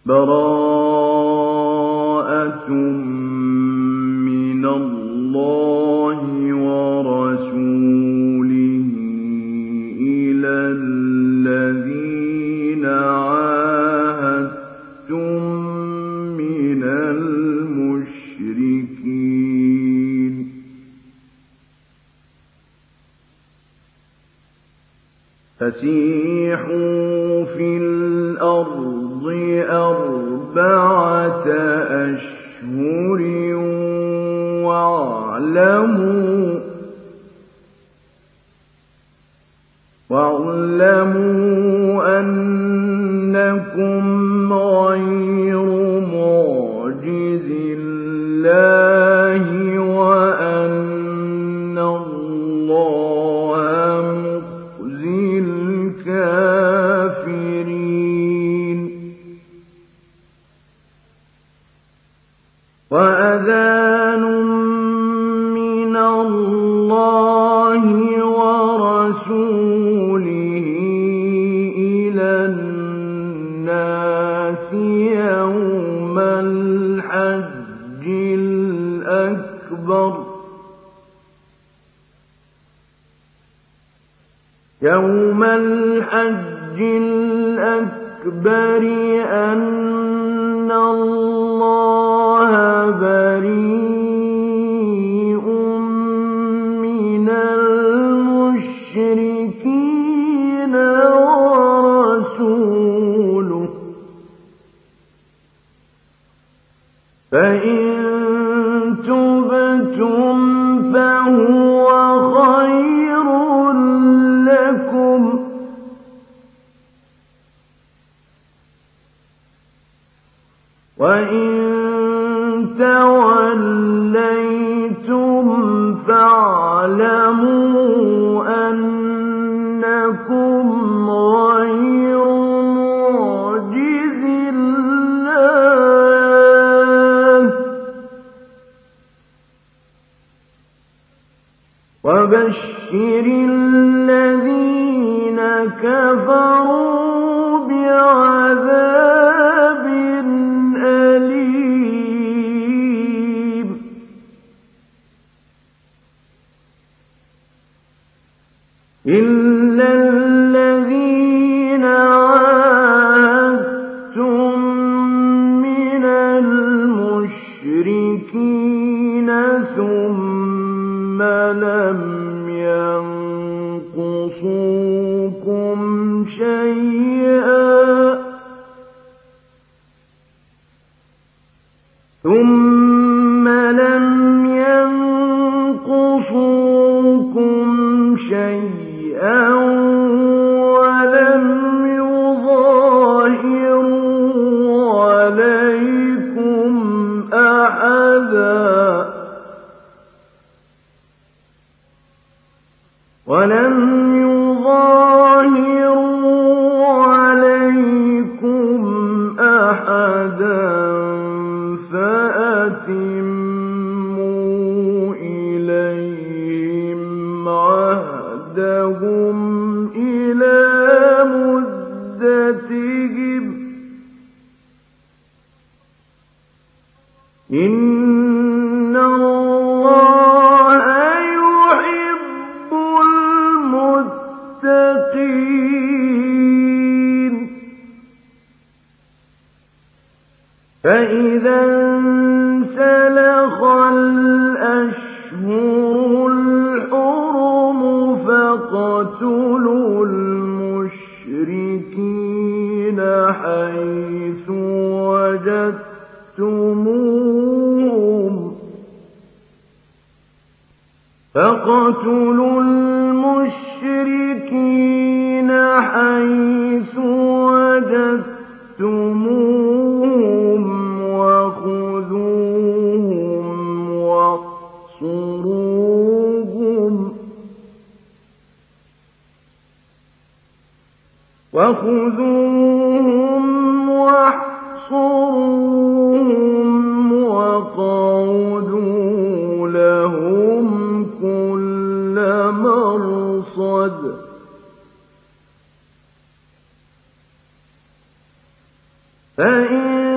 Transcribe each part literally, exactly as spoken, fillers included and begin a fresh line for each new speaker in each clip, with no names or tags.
بَرَاءَةٌ مِّنَ اللَّهِ وَرَسُولِهِ إِلَى الَّذِينَ عَاهَدتُّم مِّنَ الْمُشْرِكِينَ فَسِيحُوا فِي الْأَرْضِ أَرْبَعَةَ أَشْهُرٍ وَاعْلَمُوا وَاعْلَمُوا أَنَّكُمْ غَيْرُ مُعْجِزِي اللَّهِ وَأَنَّ اللَّهَ مُخْزِي الْكَافِرِينَ وَأَذَانٌ مِّنَ اللَّهِ وَرَسُولِهِ إِلَى النَّاسِ يَوْمَ الْحَجِّ الْأَكْبَرِ يَوْمَ الْحَجِّ الْأَكْبَرِ أَنَّ اللَّهَ بَرِيءٌ مِّنَ الْمُشْرِكِينَ وَرَسُولُهُ فَإِن تُبْتُمْ فَهُوَ خَيْرٌ لَّكُمْ ۖ وَإِن تَوَلَّيْتُمْ فَاعْلَمُوا أَنَّكُمْ غَيْرُ مُعْجِزِي اللَّهِ ۗ وَبَشِّرِ الَّذِينَ كَفَرُوا بِعَذَابٍ أَلِيمٍ إِلَّا الَّذِينَ عَاهَدتُّم مِّنَ الْمُشْرِكِينَ ثُمَّ لَمْ يَنقُصُوكُمْ شَيْئًا ثُمَّ لَمْ يَنقُصُوكُمْ شَيْئًا وَلَمْ يُظَاهِرُوا عَلَيْكُمْ أَحَدًا وَلَمْ يُظَاهِرُوا عَلَيْكُمْ أَحَدًا فَأَتِمُّوا إِلَيْهِمْ عَهْدَهُمْ إِلَىٰ مُدَّتِهِمْ ۚ إِنَّ اللَّهَ يُحِبُّ الْمُتَّقِينَ فَإِذَا انسَلَخَ الْأَشْهُرُ الْحُرُمُ فَاقْتُلُوا الْمُشْرِكِينَ حَيْثُ وَجَدتُّمُوهُمْ فَاقْتُلُوا الْمُشْرِكِينَ حَيْثُ وَجَدتُّمُوهُمْ وَخُذُوهُمْ وَاحْصُرُوهُمْ وَخُذُوهُمْ وَاحْصُرُوهُمْ وَاقْعُدُوا لَهُمْ كُلَّ مَرْصَدٍ فَإِن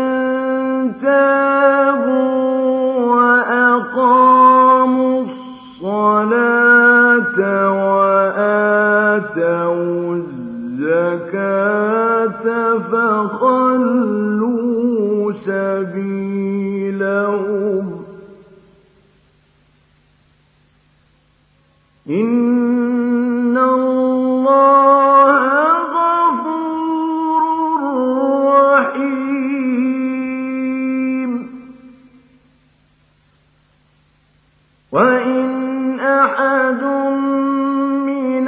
فخلوا سبيلهم إن الله غفور رحيم وإن أحد من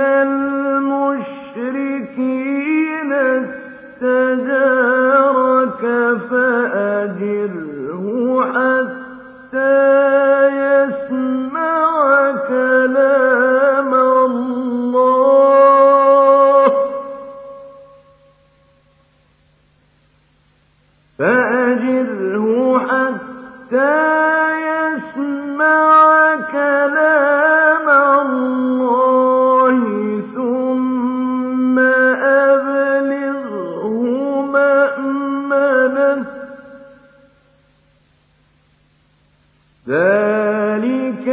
المشركين استجارك فأجره حتى يسمع كلام الله فأجره حتى يسمع كلام الله ثم أبلغه مأمنه ذلك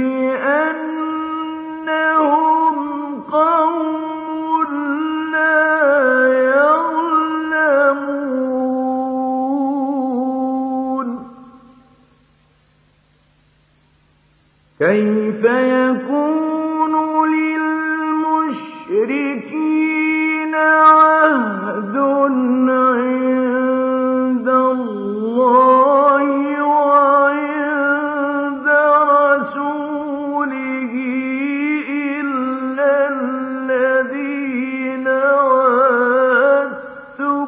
بأنهم قوم لا يعلمون كيف يكون للمشركين عهد عند الله وعند رسوله إلا الذين عاهدتم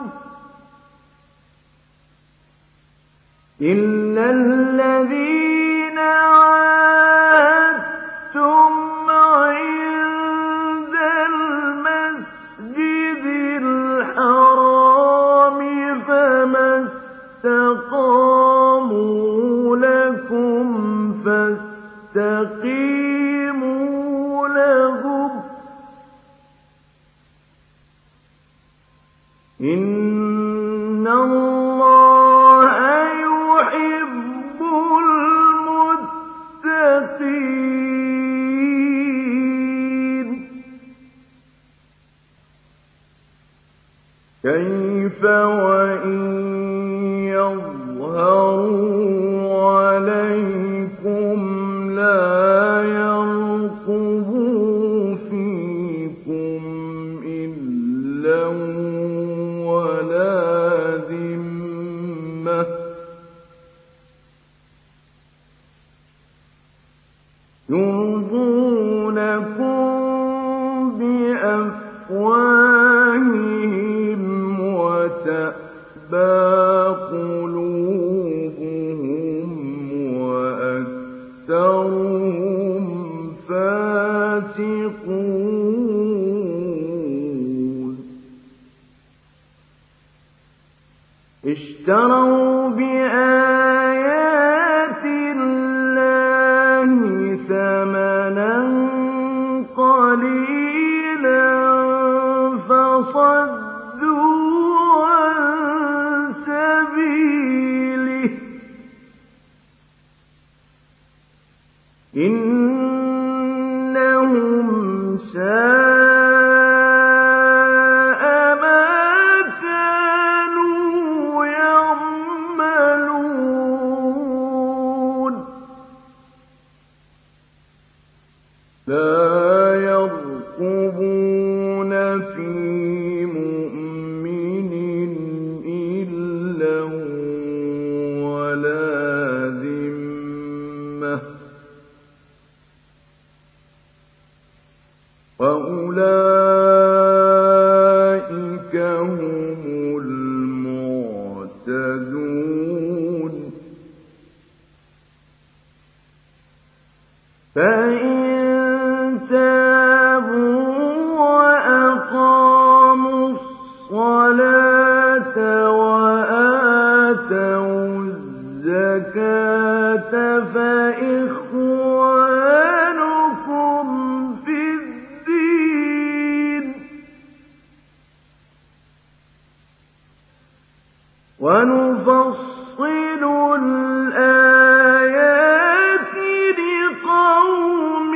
إلا الذين عاهدتم عند المسجد الحرام فما استقاموا لكم فاستقيموا لهم إن الله يحب المتقين كيف وإن يظهروا عليكم لا يرقبوا فيكم إلا ولا ذمة يرضونكم بأفواههم وتأبى قلوبهم وأكثرهم فاسقون اشتروا بآيات الله ثمنا قليلا فصدوا عن سبيله إنهم ساء ما كانوا يعملون لا يرقبون في مؤمن إلا ولا ذمة وأولئك هم المعتدون فإن تابوا وأقاموا الصلاة وآتوا الزكاة فإخوانكم في الدين ونفصل الآيات لقوم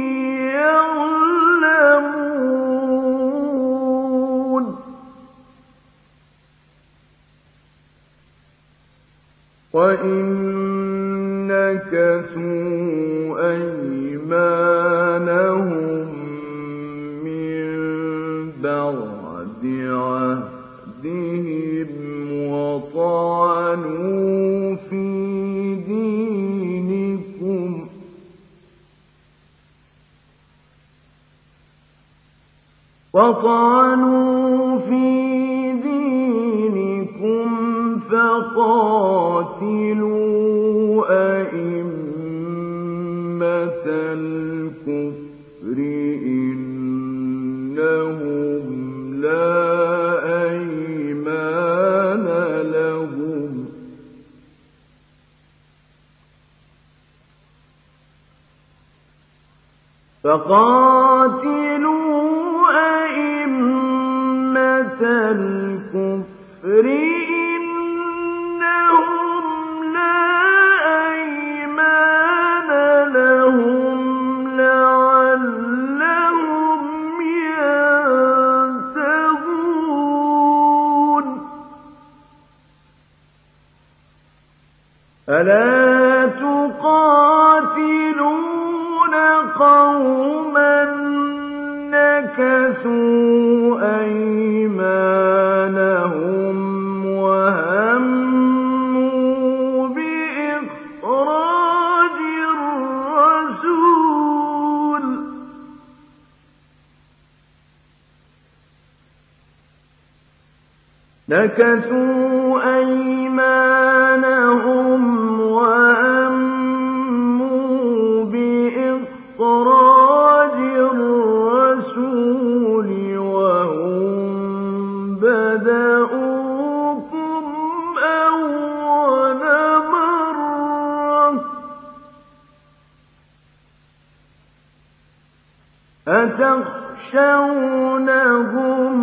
يعلمون وَإِن نَّكَثُوا أَيْمَانَهُم مِّن بَعْدِ عَهْدِهِمْ وَطَعَنُوا فِي دِينِكُمْ وَطَعَنُوا فِي دِينِكُمْ فَقَاتِلُوا أَئِمَّةَ الْكُفْرِ إِنَّهُمْ لَا أَيْمَانَ لَهُمْ فَقَاتِلُوا أَئِمَّةَ الْكُفْرِ إِنَّهُمْ لَا أَيْمَانَ لَهُمْ لَعَلَّهُمْ يَنتَهُونَ أَلَا تُقَاتِلُونَ قَوْمًا نَكَثُوا أَيْمَانَهُمْ وَهَمُّوا بِإِخْرَاجِ الرَّسُولِ نَكَثُوا أَيْمَانَهُمْ وَهَمُّوا بِإِخْرَاجِ الرَّسُولِ وَهُم بَدَءُوكُمْ أَوَّلَ مَرَّةٍ أَتَخْشَوْنَهُمْ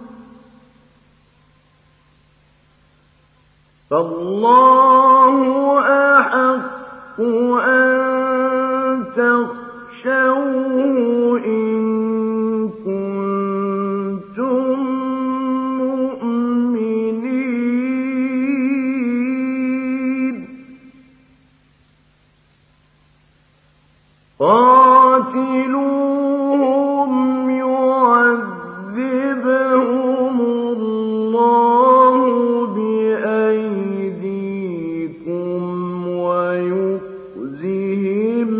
فَاللَّهُ أَحَقُّ أَن تَخْشَوْهُ إِن كُنتُم مُّؤْمِنِينَ قَاتِلُوهُمْ يُعَذِّبْهُمُ اللَّهُ بِأَيْدِيكُمْ وَيُخْزِهِمْ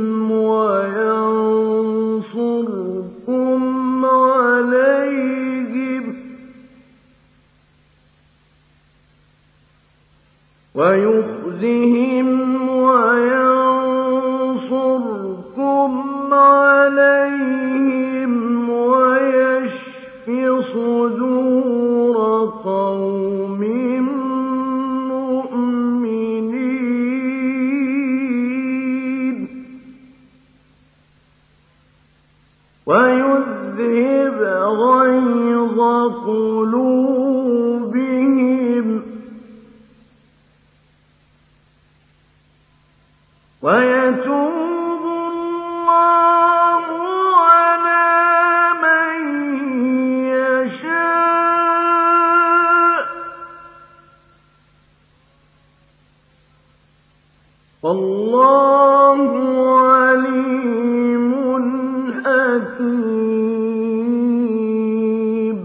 وَيَنصُرْكُمْ عَلَيْهِمْ وَيُخْزِهِمْ وَيَنصُرْكُمْ عَلَيْهِمْ وَيَشْفِ صُدُورَ قَوْمٍ مُّؤْمِنِينَ وَيُذْهِبْ غَيْظَ قُلُوبِهِمْ وَيَتُوبُ اللَّهُ عَلَىٰ مَن يَشَاءُ وَاللَّهُ عَلِيمٌ حَكِيمٌ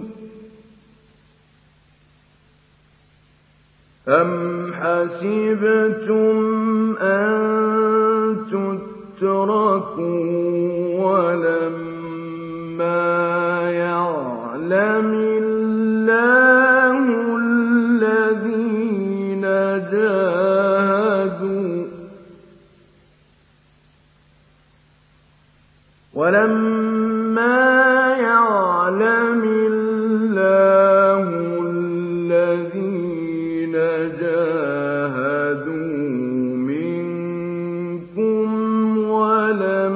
أَمْ حَسِبْتُمْ أَن تُتْرَكُوا وَلَمَّا يَعْلَمِ اللَّهُ الَّذِينَ جَاهَدُوا وَلَمَّا يَعْلَمِ اللَّهُ الَّذِينَ جَاهَدُوا مِنكُمْ وَلَمْ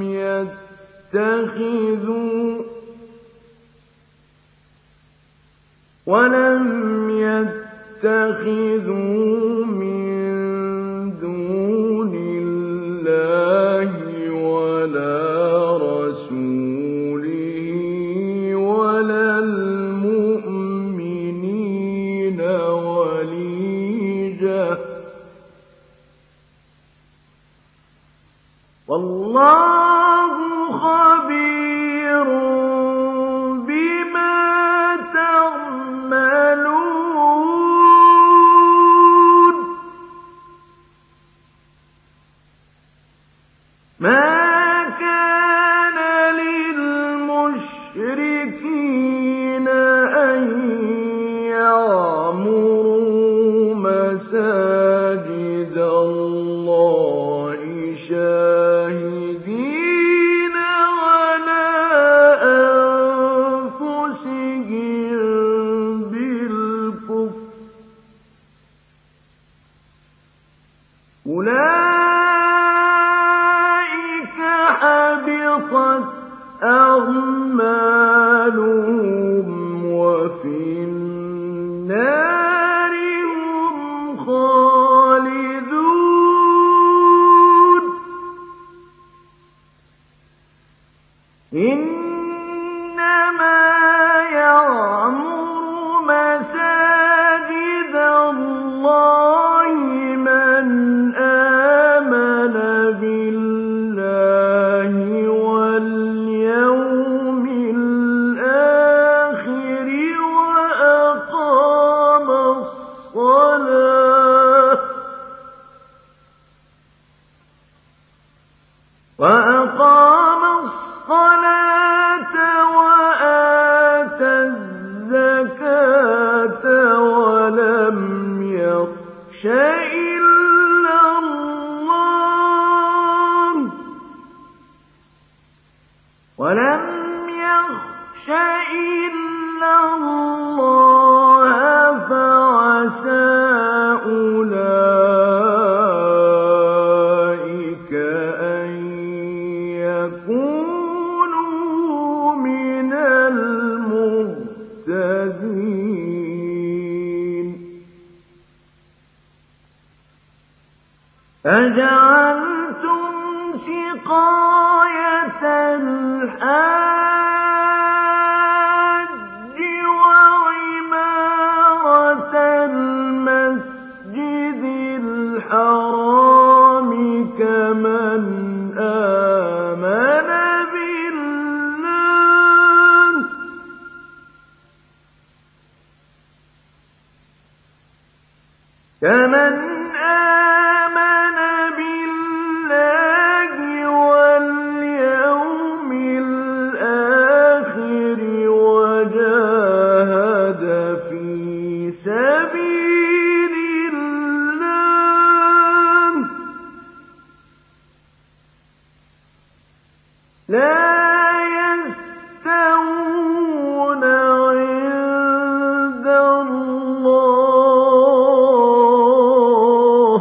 يَتَّخِذُوا وَلَمْ يَتَّخِذُوا مِن دُونِ اللَّهِ وَلَا رَسُولِهِ وَلَا الْمُؤْمِنِينَ وَلِيجَةً والله خبير بما تعملون ما كان للمشركين أن يعمروا مساجد الله شاهدين على أنفسهم بالكفر أولئك حبطت أعمالهم وفي النار هم خالدون إنما يعمر مساجد الله من آمن بالله واليوم الآخر وأقام الصلاة وأقام الصلاة وآتى الزكاة ولم يخش إلا الله ولم يخش إلا الله فعسى أولئك أن يكونوا من المهتدين أجعلتم سقاية الحاج وعمارة المسجد الحرام كمن آمن بالله كمن آمن بالله واليوم الآخر وجاهد في سبيل الله لا يستوون عند الله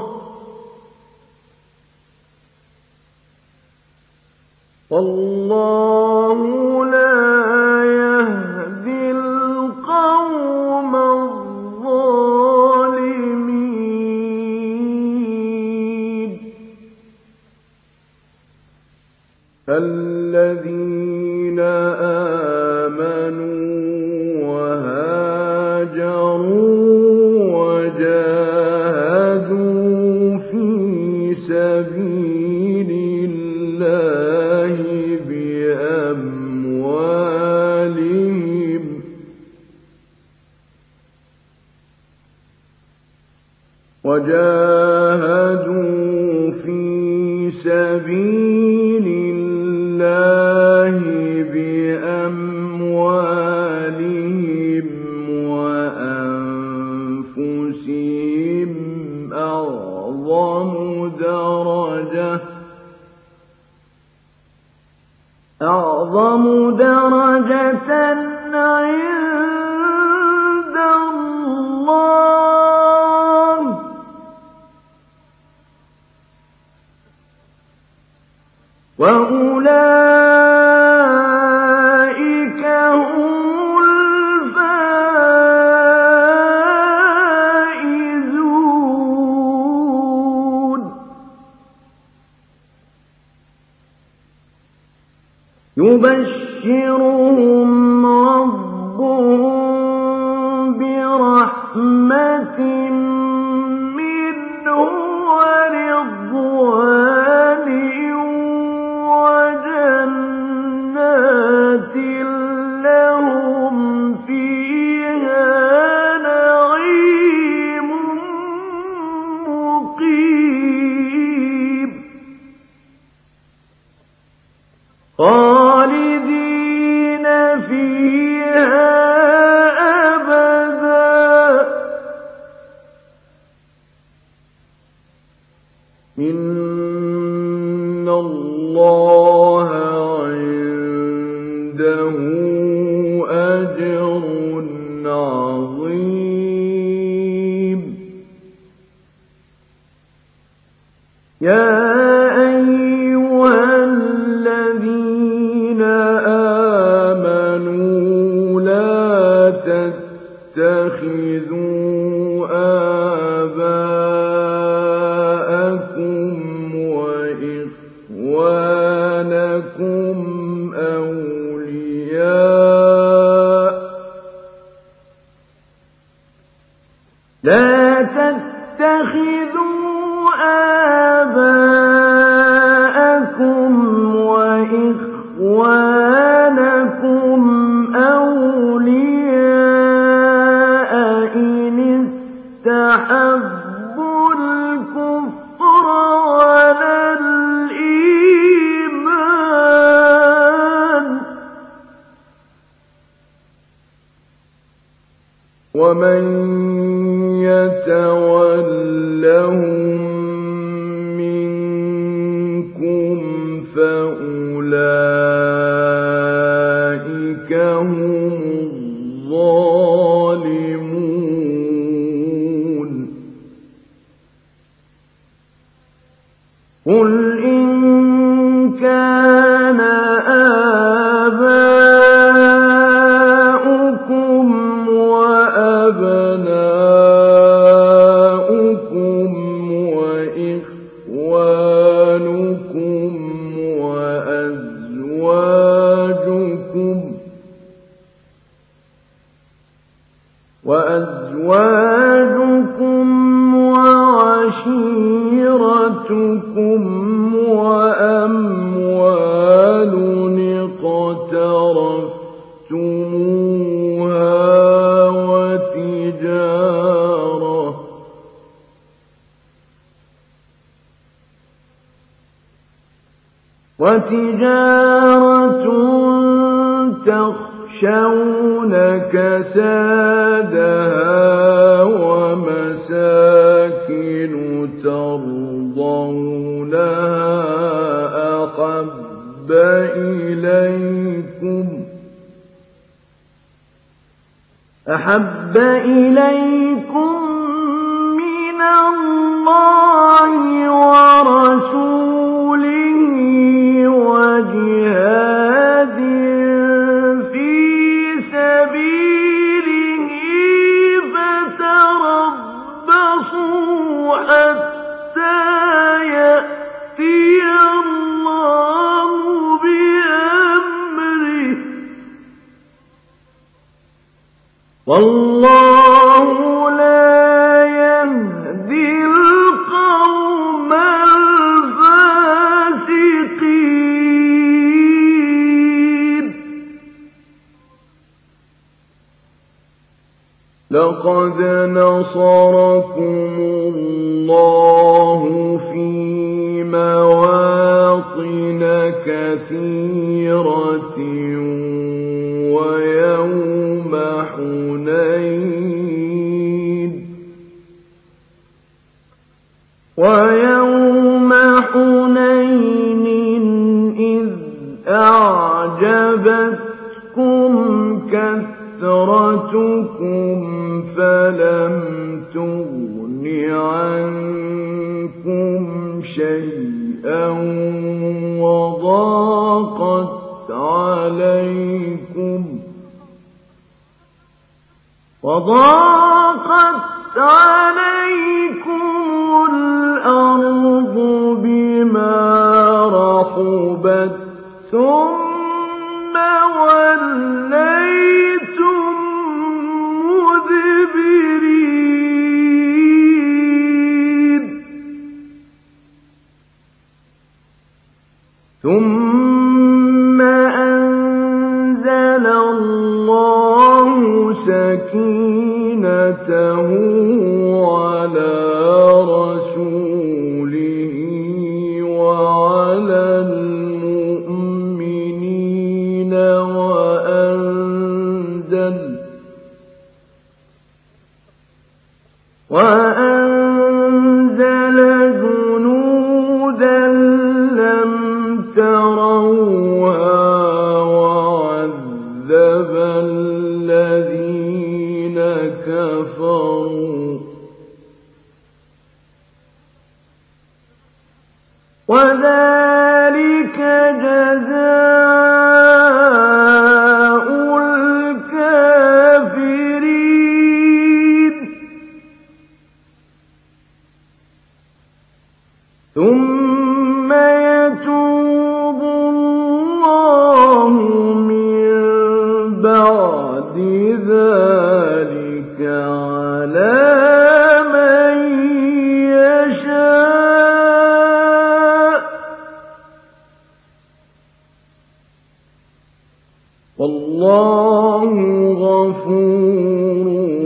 والله لا يهدي القوم الظالمين الذين آمنوا وهاجروا وجاهدوا في سبيل الله بأموالهم وجاهدوا في سبيل الله بأموالهم وأنفسهم أعظم درجة أعظم درجة عند الله وأولئك هم الفائزون يبشرهم ربهم برحمة منه ورضوان اللَّهَ عِندَهُ أَجْرٌ عَظِيمٌ يَا أَيُّهَا الَّذِينَ آمَنُوا لَا تَتَّخِذُوا آبَاءَكُمْ وَإِخْوَانَكُمْ أَوْلِيَاءَ لا تتخذوا آباءكم وإخوانكم أولياء إن استحبوا الكفر على الإيمان ومن يتولهم منكم فأولئك هم الظالمون قل إن كان آباؤكم وأبناؤكم وإخوانكم وأزواجكم وأزواجكم وعشيرتكم وأموال اقترفتموها وتجارة وتجارة تخشون كسادها ومساكن ترضونها أحب إليكم أحب إليكم من الله ورسوله وجهاد في سبيله فتربصوا حتى يأتي الله بأمره والله لا يهدي القوم الفاسقين لقد نصركم الله في مواطن كثيرة ويوم حنين ويوم حنين إذ أعجبتكم كثرتكم فلم تغن عنكم شيئا وضاقت عليكم وضاقت عليكم الأرض بما رحبت ثم وليتم مدبرين ثم أنزل الله سكينته على رسوله وعلى المؤمنين وأنزل وأنزل جنودا لم تروها وذلك جزاء الكافرين ثم يتوب الله من بعد ذلك على من يشاء والله غفور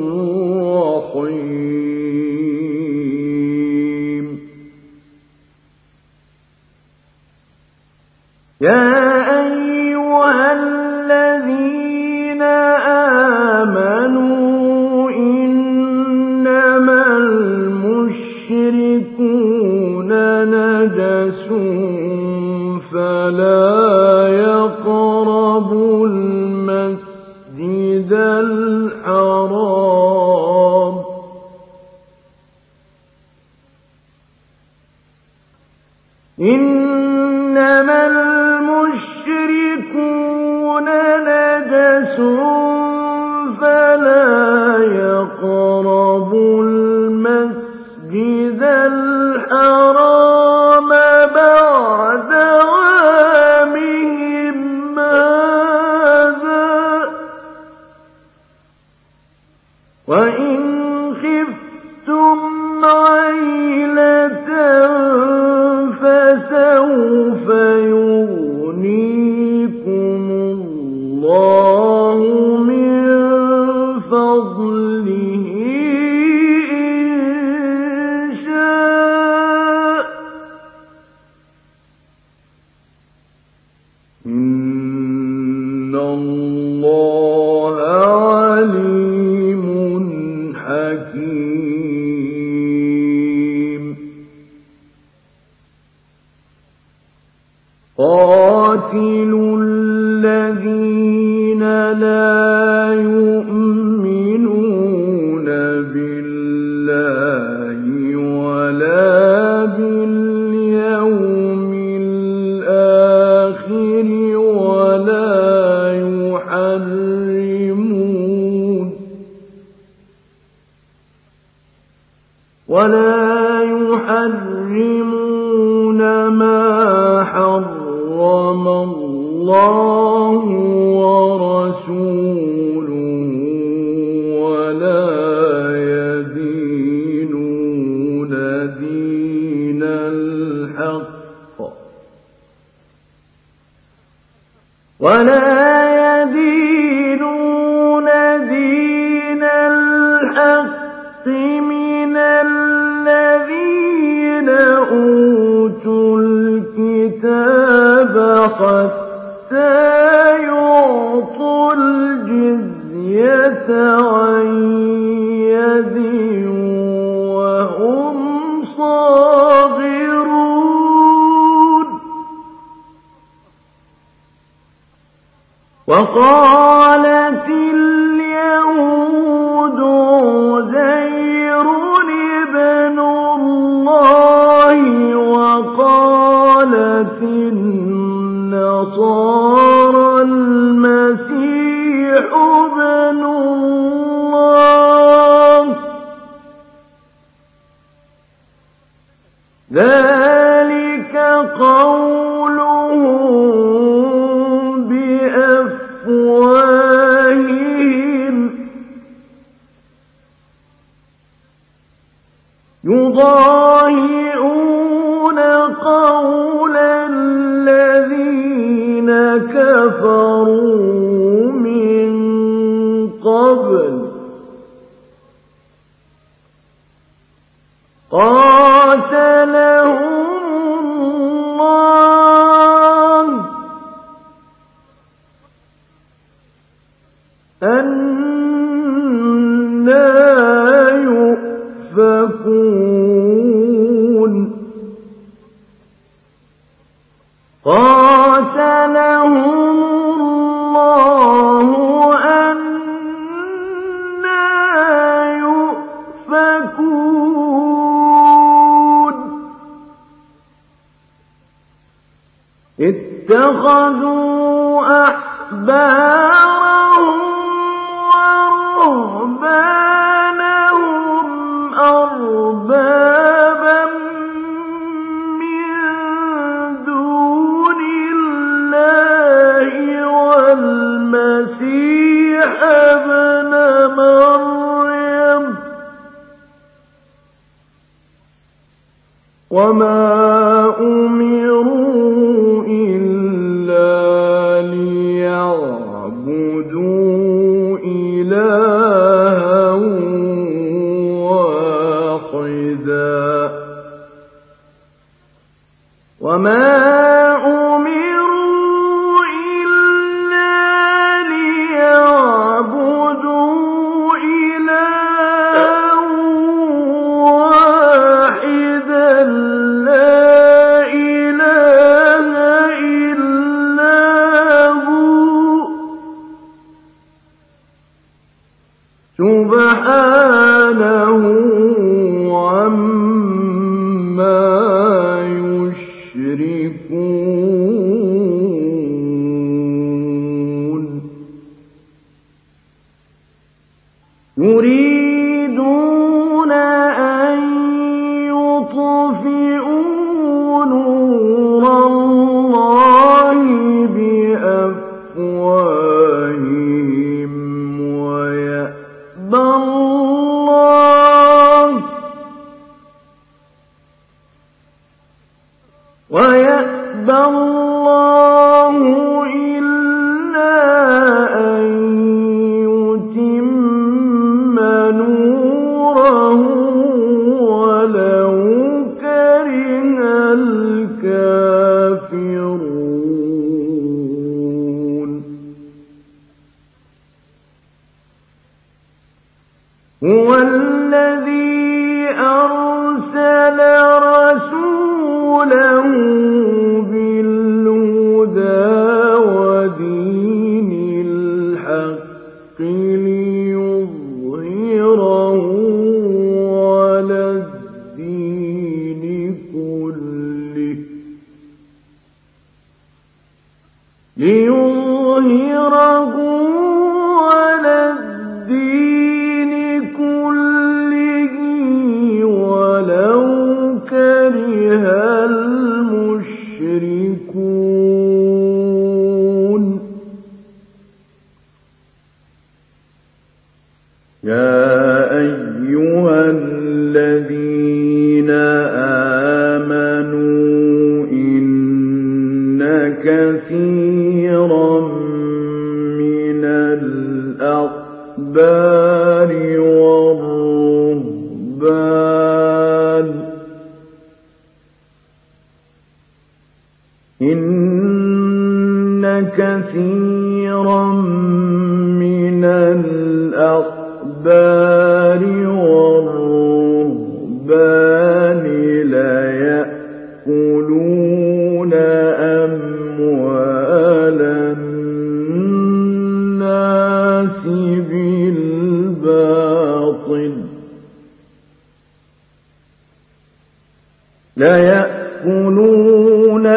رحيم. يا أيها الذين آمنوا إنما المشركون نجس فلا يقربوا المسجد الحرام إنما المشركون نجس فلا يقربوا المسجد الحرام بعد عامهم هذا وإن خفتم عيلة فسوف يغنيكم الله من فضله إن شاء إن الله عليم حكيم. قاتلوا الذين لا يؤمنون بالله ولا باليوم الآخر ولا يحرمون ولا يحرمون ما حرم الله ورسوله ولا يدينون دين الحق ولا يدينون دين الحق من الذين أوتوا الكتاب حتى يعطوا الجزية عن يد وهم صاغرون. وقالت اليهود عزير ابن الله وقالت النصارى المسيح ابن الله ذلك قولهم بأفواههم يضاهئون قول الذين كفروا من قبل قاتلهم الله أنى يؤفكون قاتلهم الله أنى يؤفكون اتخذوا أحبارهم ورهبانهم أربابا من دون الله والمسيح ابن مريم وما أمروا إلا ليعبدوا إلها واحدا وما أمروا إلا ليعبدوا إلها واحدا لا إله إلا هو سبحانه عما يشركون يريدون أن يطفئوا نور الله بأفواههم ويأبى الله ويأبى الله إلا أن يتم نوره ولو كره الكافرون هو الذي أرسل رسوله بالهدى ودين الحق ليظهره على الدين كله ليظهره على الدين كله ولو كره المشركون يا أيها الذين آمنوا إن كثيرا من الأحبار والرهبان إن كثيرا من الأحبار والرهبان ليأكلون أموال الناس بالباطل ليأكلون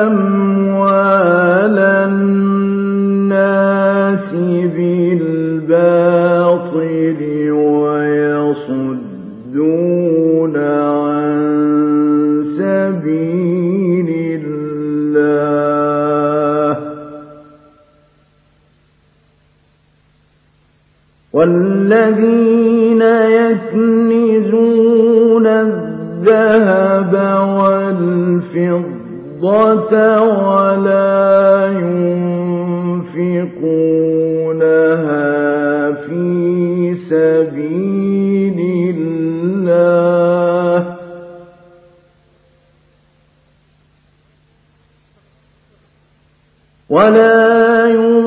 أموال الناس بالباطل ويصدون عن سبيل الله والذين يكنزون الذهب والفضة ولا ينفقونها في سبيل الله ولا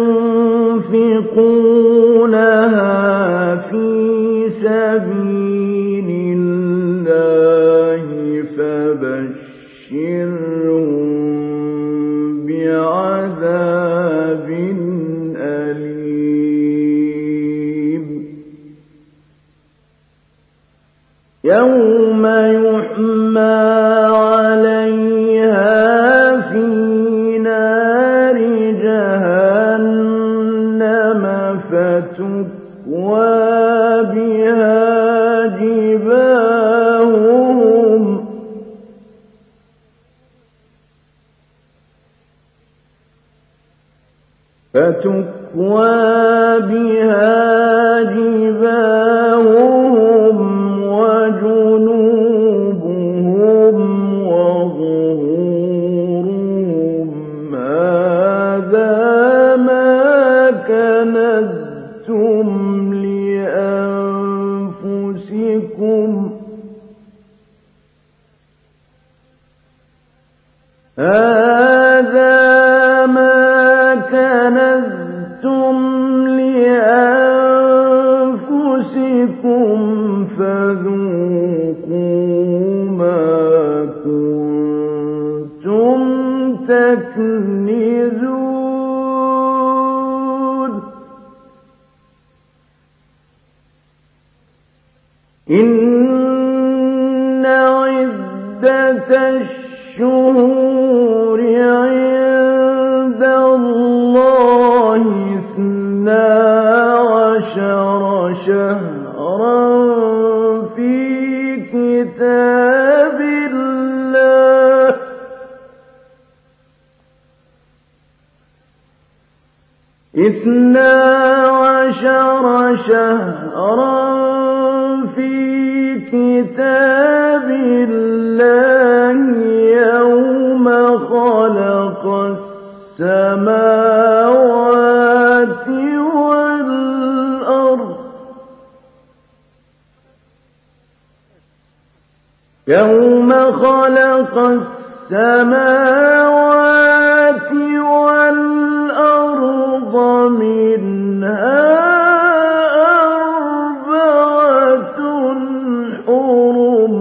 ينفقونها في سبيل الله فبشرهم بعذاب أليم يوم يحمى عليها في جباههم فتكوى بها جباههم وجنوبهم وظهورهم هذا ما كنزتم لأنفسكم هذا ما كنزتم لأنفسكم فذوقوا ما كنتم تكنزون إن عدة الشهور عند الله اثنا عشر شهرا في كتاب الله اثنا عشر شهرا في كتاب الله يوم خلق السماوات والأرض يوم خلق السماوات والأرض منها أربعة حرم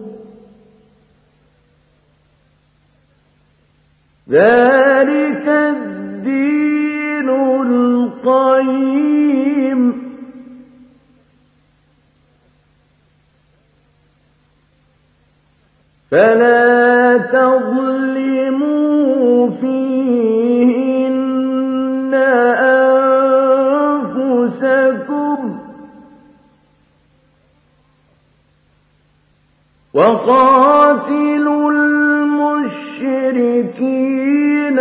ذلك الدين القيم فلا تظلموا فيهن أنفسكم وقاتلوا المشركين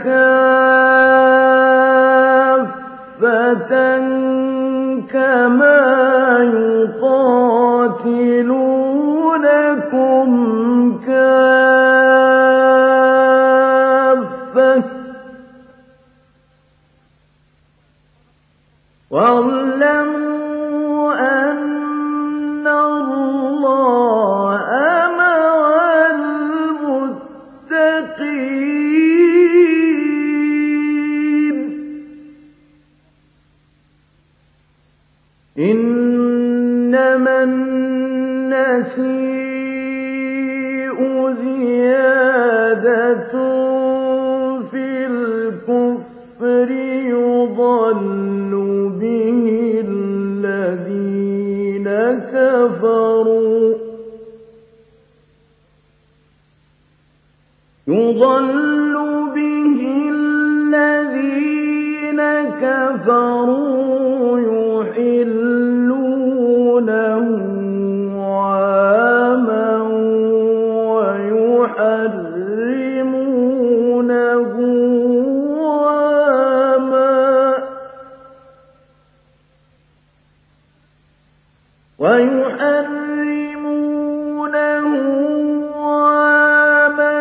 كافة كما يقاتلونكم كافة واعلموا أن الله مع المتقين إنما النسيء زيادة في الكفر يضل به الذين كفروا يضل به الذين كفروا يحلونه عاما ويحرمونه عاما ويحرمونه عاما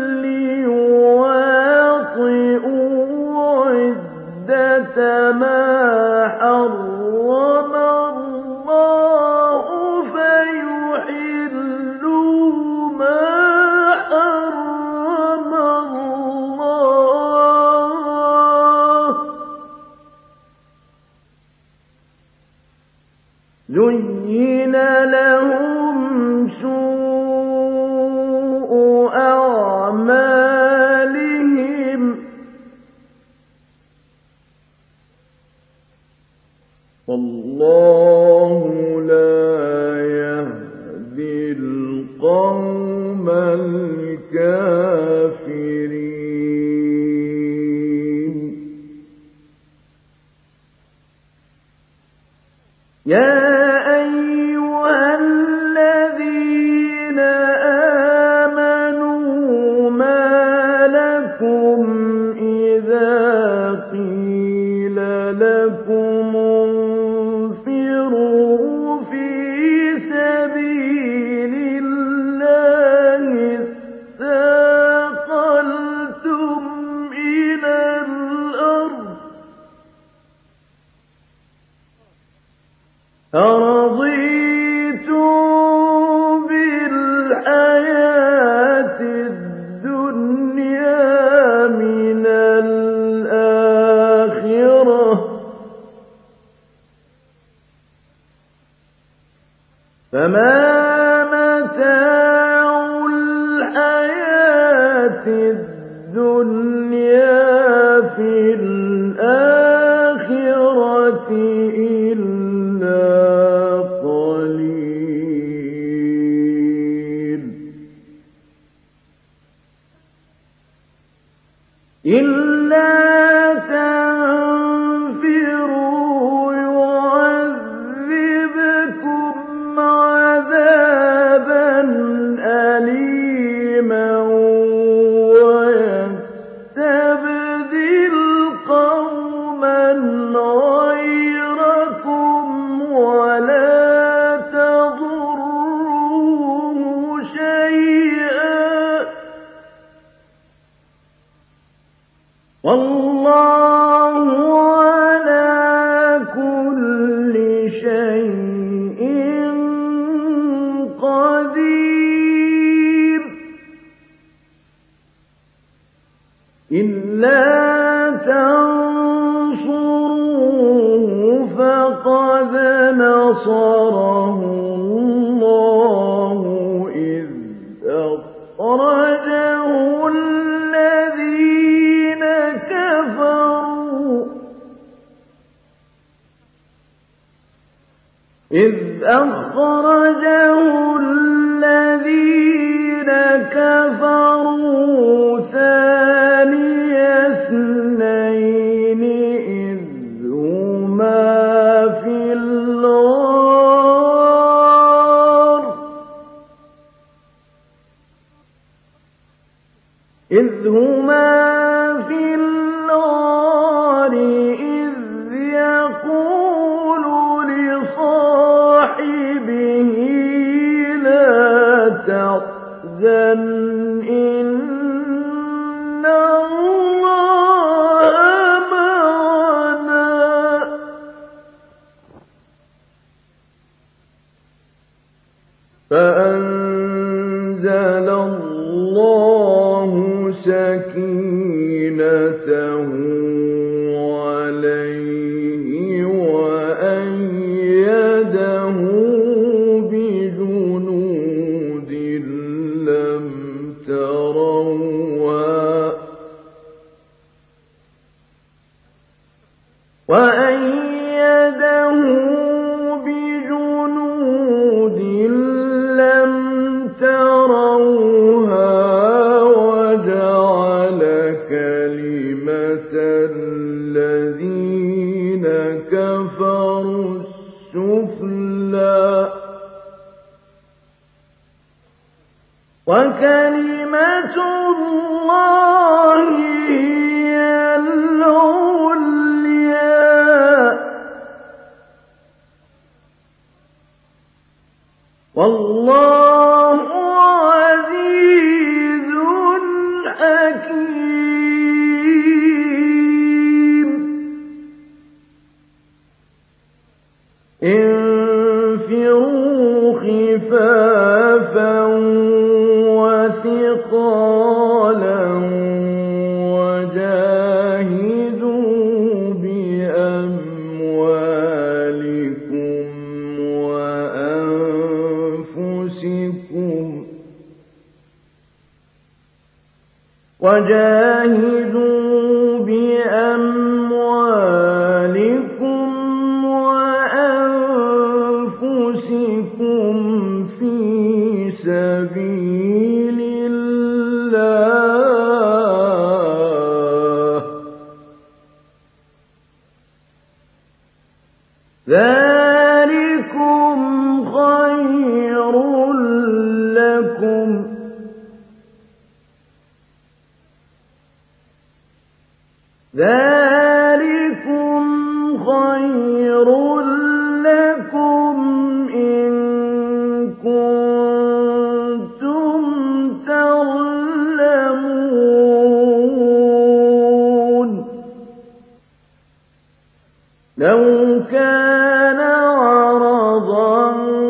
ليواطئوا عدة ما حرم الله فيحلوا ما حرم الله زين لهم سوء أعمالهم والله لا يهدي القوم الكافرين يا أيها مَتَاعُ الْحَيَاةِ الدُّنْيَا فِي الْآخِرَةِ إِلَّا قَلِيلٌ إِلَّا تَنفِرُوا يُعَذِّبْكُمْ عَذَابًا أَلِيمًا وَيَسْتَبْدِلْ قَوْمًا غَيْرَكُمْ وَلَا تَضُرُّوهُ شَيْئًا ۗ وَاللَّهُ عَلَىٰ كُلِّ شَيْءٍ قَدِيرٌ إِلَّا تَنصُرُوهُ فَقَدْ نَصَرَهُ اللَّهُ إِذْ أَخْرَجَهُ الَّذِينَ كَفَرُوا إِذْ أَخْرَجَهُ الَّذِينَ كَفَرُوا ثَانِيَ اثْنَيْنِ إِذْ هُمَا فِي الْغَارِ إِذْ هُمَا فِي الْغَارِ إِذْ يَقُولُ لِصَاحِبِهِ لَا تَحْزَنْ إِنَّ اللَّهَ مَعَنَا فَأَنزَلَ اللَّهُ سَكِينَتَهُ عَلَيْهِ وَأَيَّدَهُ بِجُنُودٍ لَّمْ تَرَوْهَا وَأَيَّدَهُ بِجُنُودٍ لَّمْ تَرَوْهَا وَجَعَلَ كَلِمَةَ الَّذِينَ كَفَرُوا السُّفْلَىٰ ۗ وَكَلِمَةُ اللَّهِ هِيَ الْعُلْيَا ۗ وَاللَّهُ عَزِيزٌ حَكِيمٌ انفِرُوا خِفَافًا وَثِقَالًا وَجَاهِدُوا بِأَمْوَالِكُمْ وَأَنفُسِكُمْ وَجَاهِدُوا بِأَمْوَالِكُمْ وَأَنفُسِكُمْ فِي سَبِيلِ اللَّهِ ۚ ذَٰلِكُمْ خَيْرٌ لَّكُمْ ذَٰلِكُمْ خَيْرٌ لَّكُمْ إِن كُنتُمْ تَعْلَمُونَ لَوْ كَانَ عَرَضًا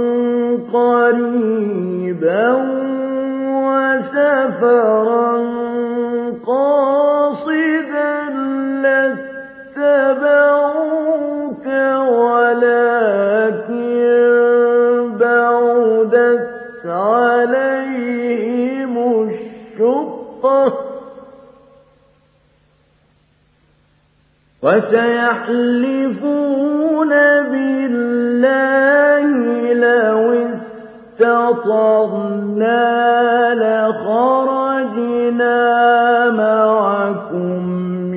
قَرِيبًا وَسَفَرًا قَاصِدًا لَّاتَّبَعُوكَ وَلَٰكِن بَعُدَتْ عليهم الشقة وسيحلفون بالله لو استطعنا لخرجنا معكم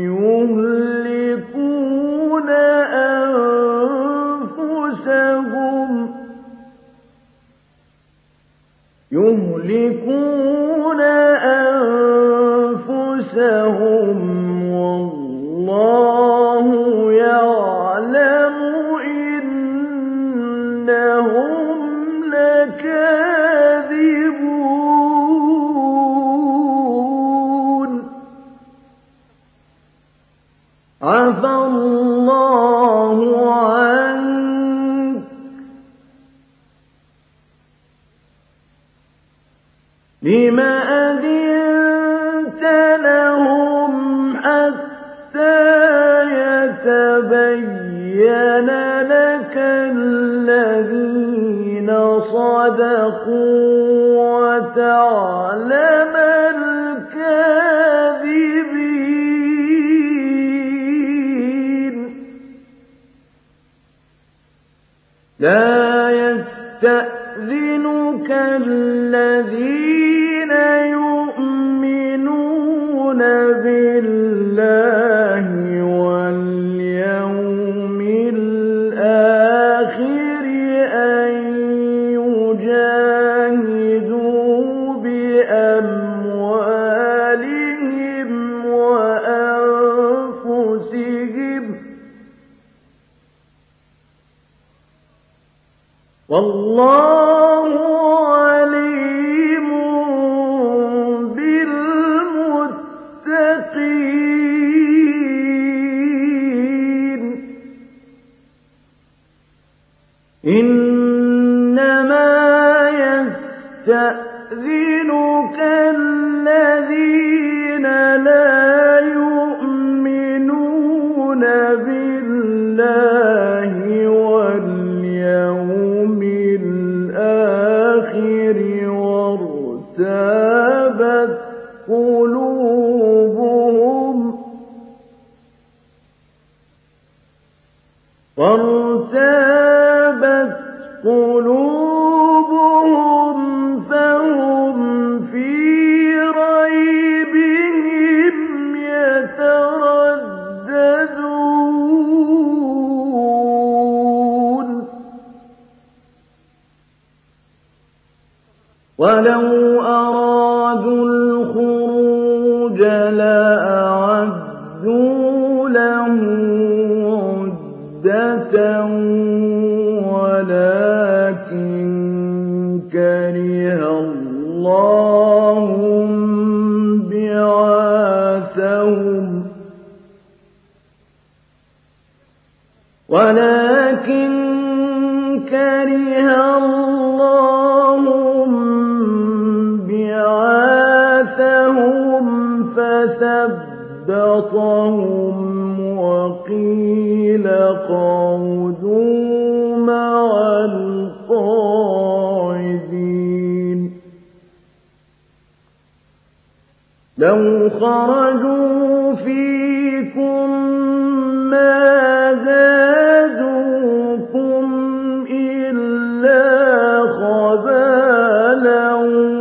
يهلكون أنفسهم يهلكون أنفسهم والله يعلم إنهم لكاذبون عفى الله عنك لم أذنت لهم حتى يتبين لك الذين صدقوا وتعلم الكاذبين لا يستأذنك الذين يؤمنون بالله واليوم الآخر أن يجاهدوا بأموالهم وأنفسهم والله عليم بالمتقين إنما يستأذنك الذين لا يؤمنون بالله واليوم الآخر وارتابت قلوبهم وارتابت قلوبهم فهم في ريبهم يترددون ولو أرادوا الخروج لأعدوا له عدة ولكن كره الله بعاثهم ولكن كره الله بعاثهم فثبطهم وقيل اقعدوا مع القاعدين لو خرجوا فيكم ما زادوكم إلا خبالا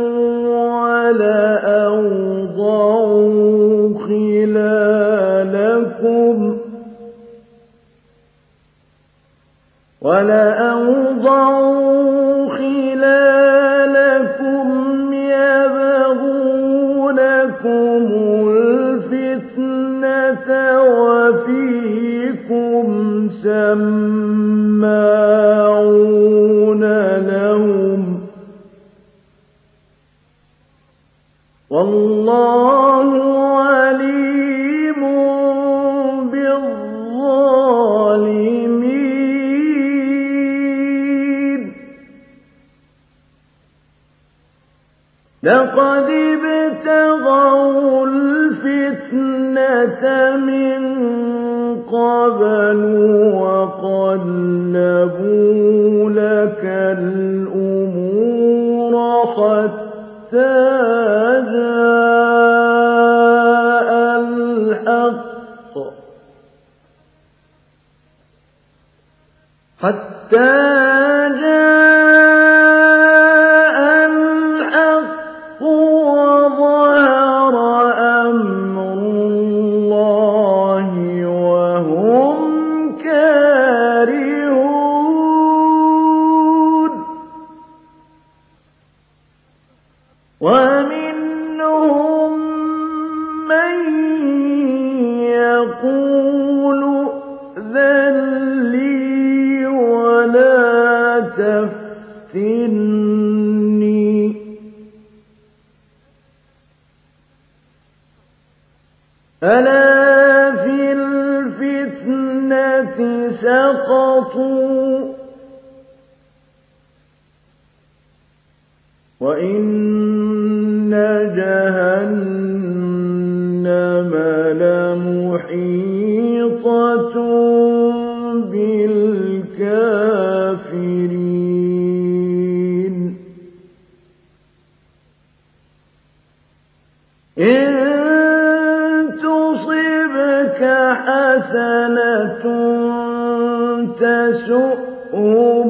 ولأوضعوا خلالكم ولأوضعوا خلالكم يبغونكم الفتنة وفيكم سماعون لهم والله عليم بالظالمين لقد ابتغوا الفتنة من قبل وقلبوا لك الأمور حتى جاء الحق حتى جاء الحق وظهر أمر الله وهم كارهون ومنهم من يقول ائذن لي ولا تفتني ألا في الفتنة سقطوا وإن جهنم لمحيطة بالكافرين إن تصبك حسنة تسؤهم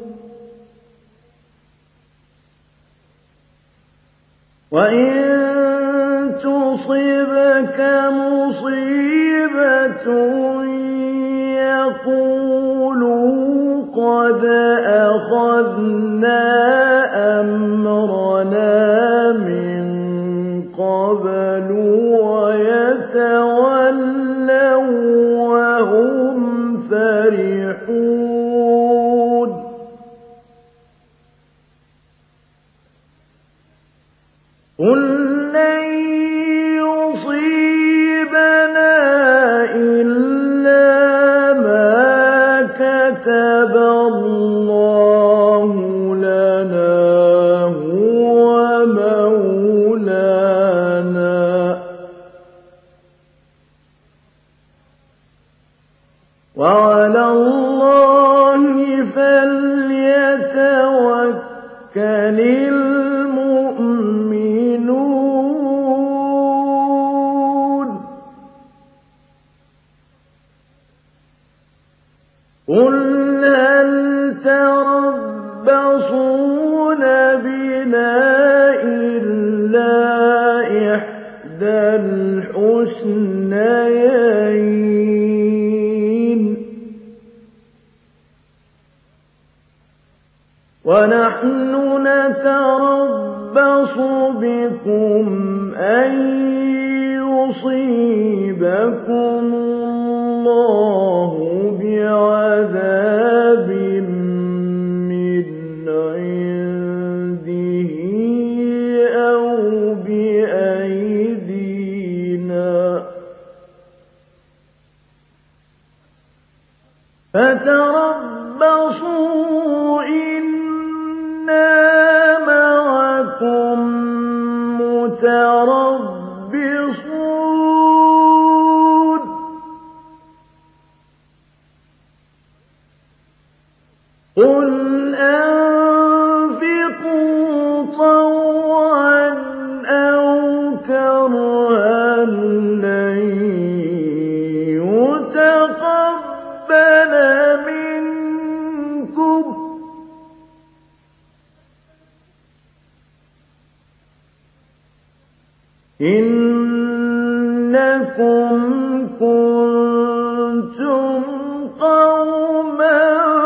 وإن تصبك مصيبة يقولوا قد أخذنا أمرنا من قبل ويتولوا وهم فرحون قل لن يصيبنا إلا ما كتب الله لنا هو مولانا وعلى الله فليتوكل المؤمنون قل هل تربصون بنا إلا إحدى الحسنيين ونحن نتربص بكم أن يصيبكم الله بعذاب من عنده أو بأيدينا فتربصوا إنا معكم متربصون قل أنفقوا طوعا أو كرها لن يتقبل منكم إنكم كنتم قوما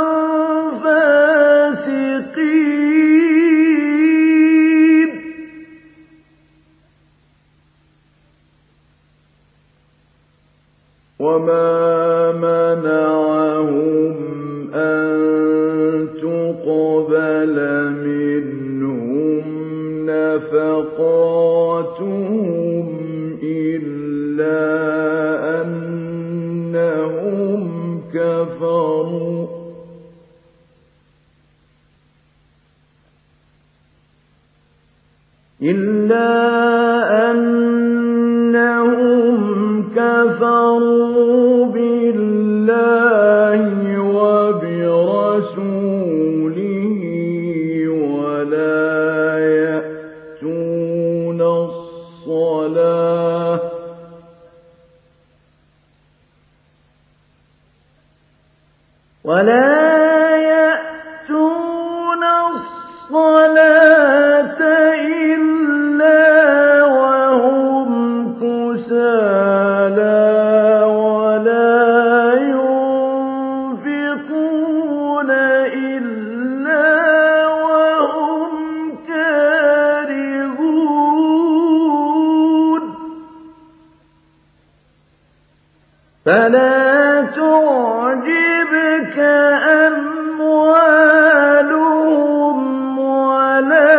فاسقين وما منعهم أن تقبل منهم نفقاتهم إلا أنهم كفروا إلا أنهم كفروا بالله وبرسوله ولا ولا يأتون الصلاة إلا وهم كسالى ولا ينفقون إلا وهم كارهون فلا تعجبك أموالهم ولا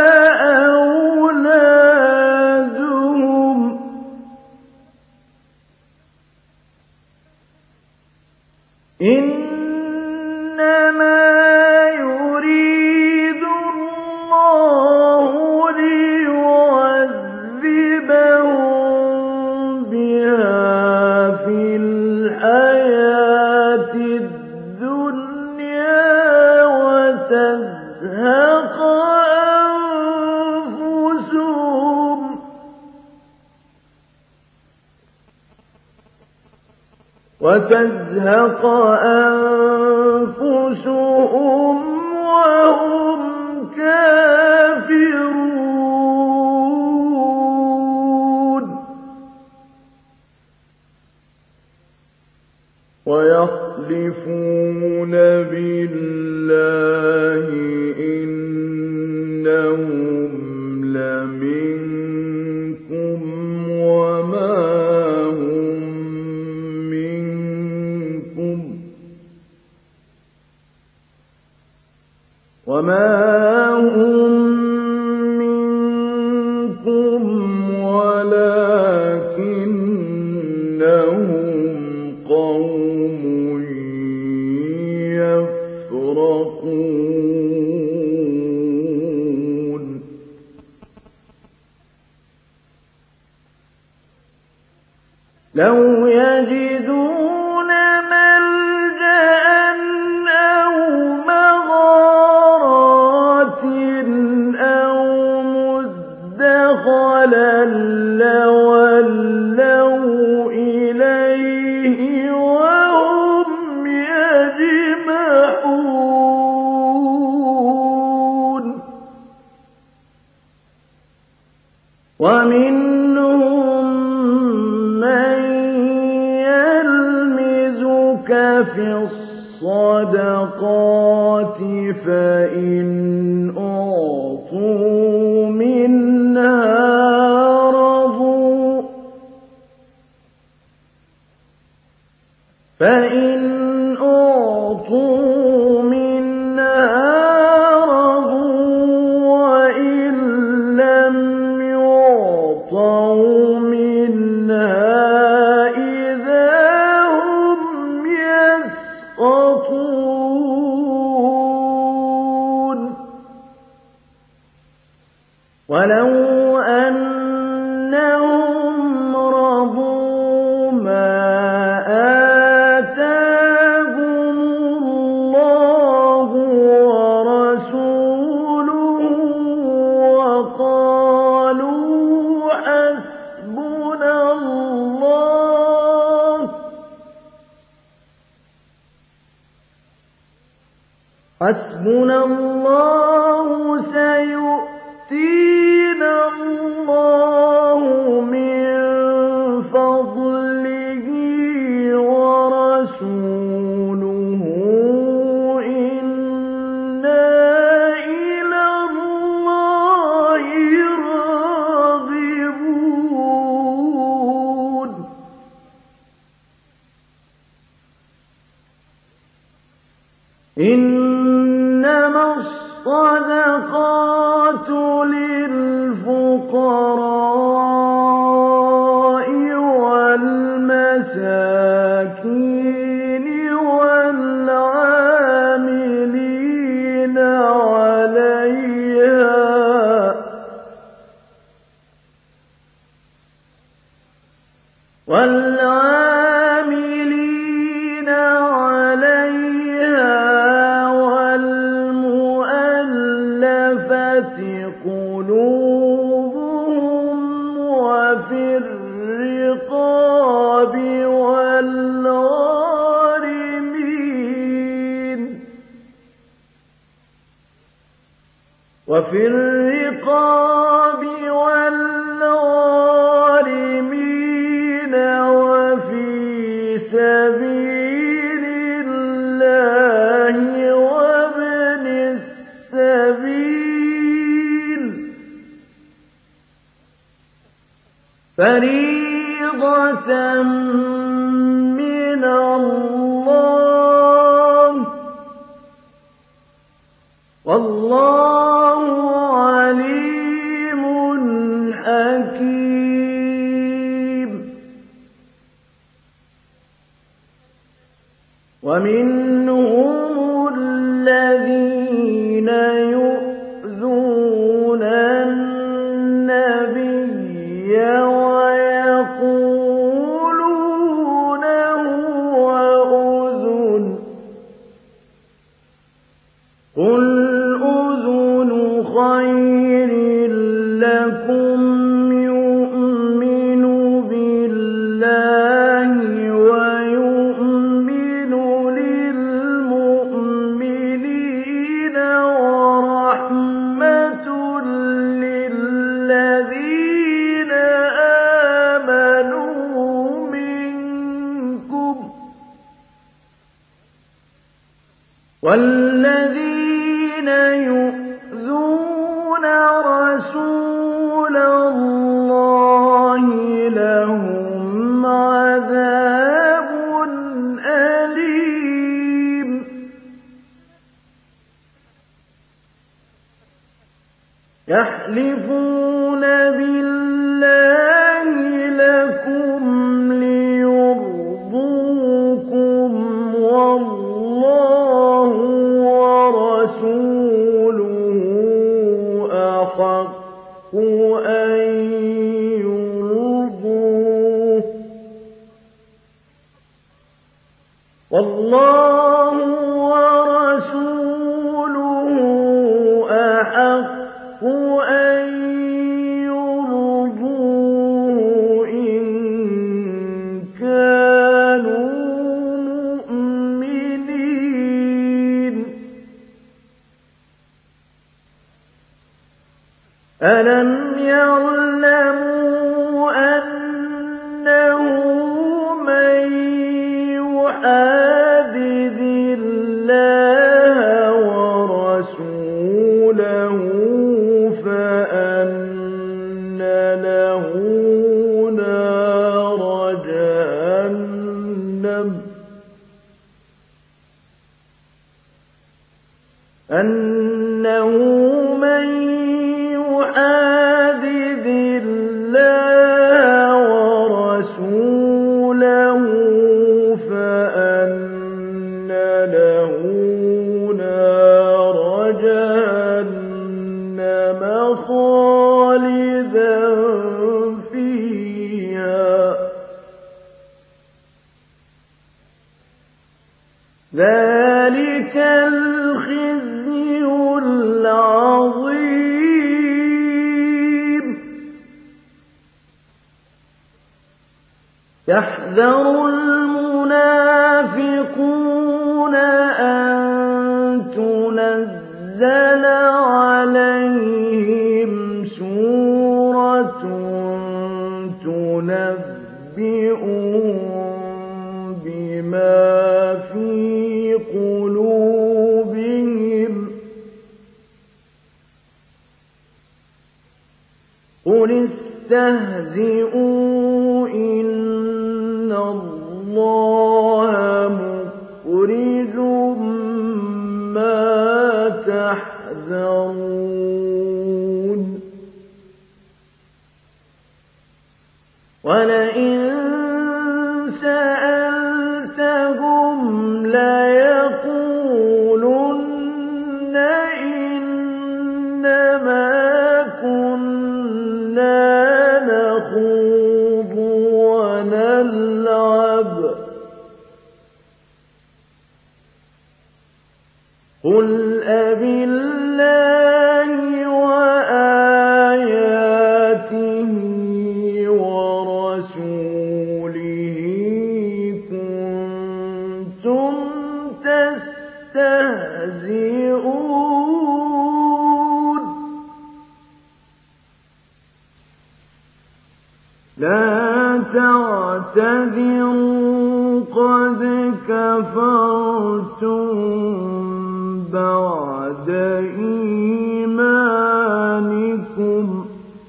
أولادهم إنما يريد الله ليعذبهم بها في الحياة الدنيا وتزهق أنفسهم وتزهق أنفسهم وهم كافرون ويحلفون بالله إنهم لمنكم وما هم منكم وما هم منكم ولكنهم قوم يفرقون لو يجدون ملجأ أو مغارات أو مدخلا لولوا إليه وهم يجمحون ومنهم من يلمزك في الصدقات فإن أعطوا منها رضوا فإن أعطوا منها رضوا وإن لم يعطوا منها إذا هم يسقطون ولو أنهم رضوا ما آتاهم الله ورسوله وقالوا حسبنا الله حسبنا الله سيؤتينا الله من فضله ورسوله إنا إلى الله راغبون إنما الصلاة وفي الرقاب والغارمين وفي سبيل الله وابن السبيل فريضة من الله والله عليم حكيم. ومنهم الذين يؤذون النبي ويقولون هو أذن قل أذن خير لكم يؤمن بالله ويؤمن للمؤمنين ورحمة للذين آمنوا منكم والذين يؤذون رسول الله لهم عذاب أليم. يحلفون بالله لكم ليرضوكم والله ورسوله أحق أن يرضوه والله ورسوله أحق أن يرضوه إن كانوا مؤمنين. ألم يعلموا أنه من يحادد الله ورسوله فأن له نار جهنم أنه من يحادد الله ورسوله فأن له نار جهنم خالدا فيها ذلك الخزي العظيم. يحذر المنافقون أن تنزل عليهم سورة تنبئهم بما في قلوبهم قل استهزئوا إن الله مخرج ما تحذرون. ولئن سألتهم ليقولن إنما كنا نخوض ونلعب قل أبالله وآياته ورسوله لا تعتذروا قد كفرتم بعد إيمانكم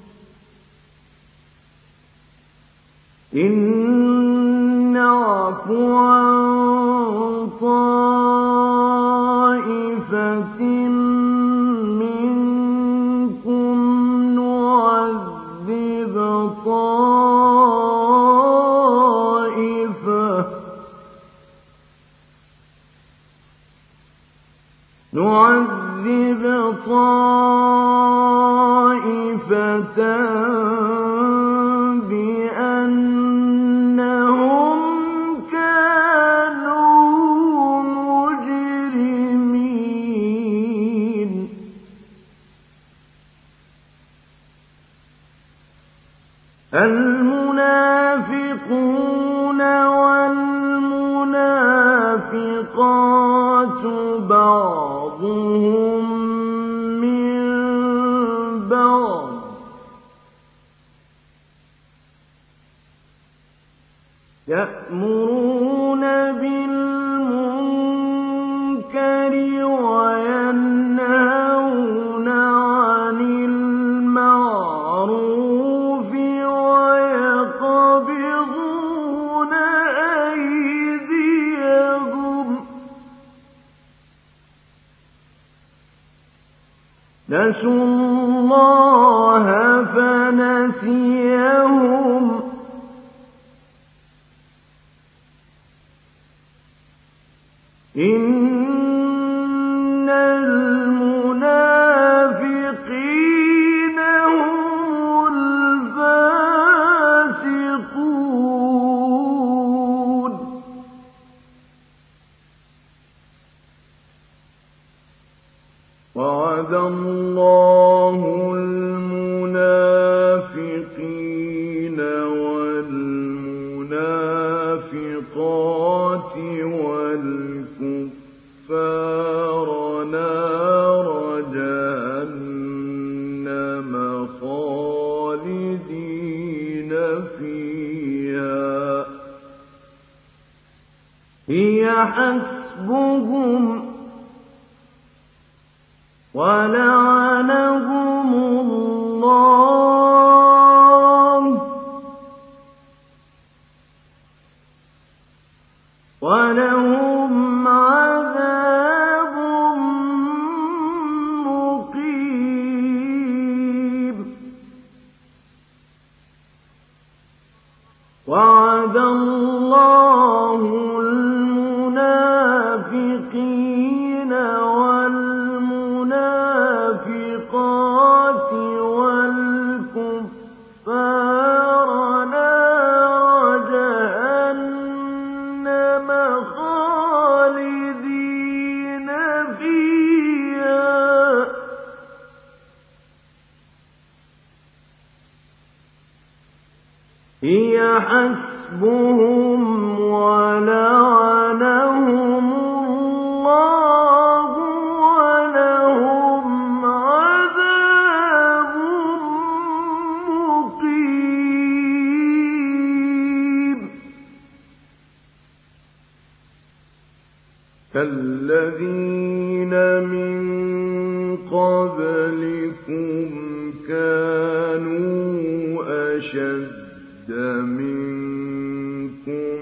إن نعف عن طائفة منكم نعذب طائفة نعذب طائفة بأنهم كانوا مجرمين المنافقون والمنافقات بعضهم من بعض يأمرون بالمنكر وينهون عن المعروف ويقبضون أيديهم نسوا الله فنسيهم إن المنافقين هم الفاسقون وعد الله المنافقين والمنافقات والكفار نار جهنم خالدين فيها هي حسبهم ولعنهم الله ولهم عذاب مقيم وعد الله المنافقين والمنافقات والكفار نار جهنم خالدين فيها هي حسبهم ولعنهم الله ولهم عذاب مقيم كالذين من قبلكم كانوا أشد منكم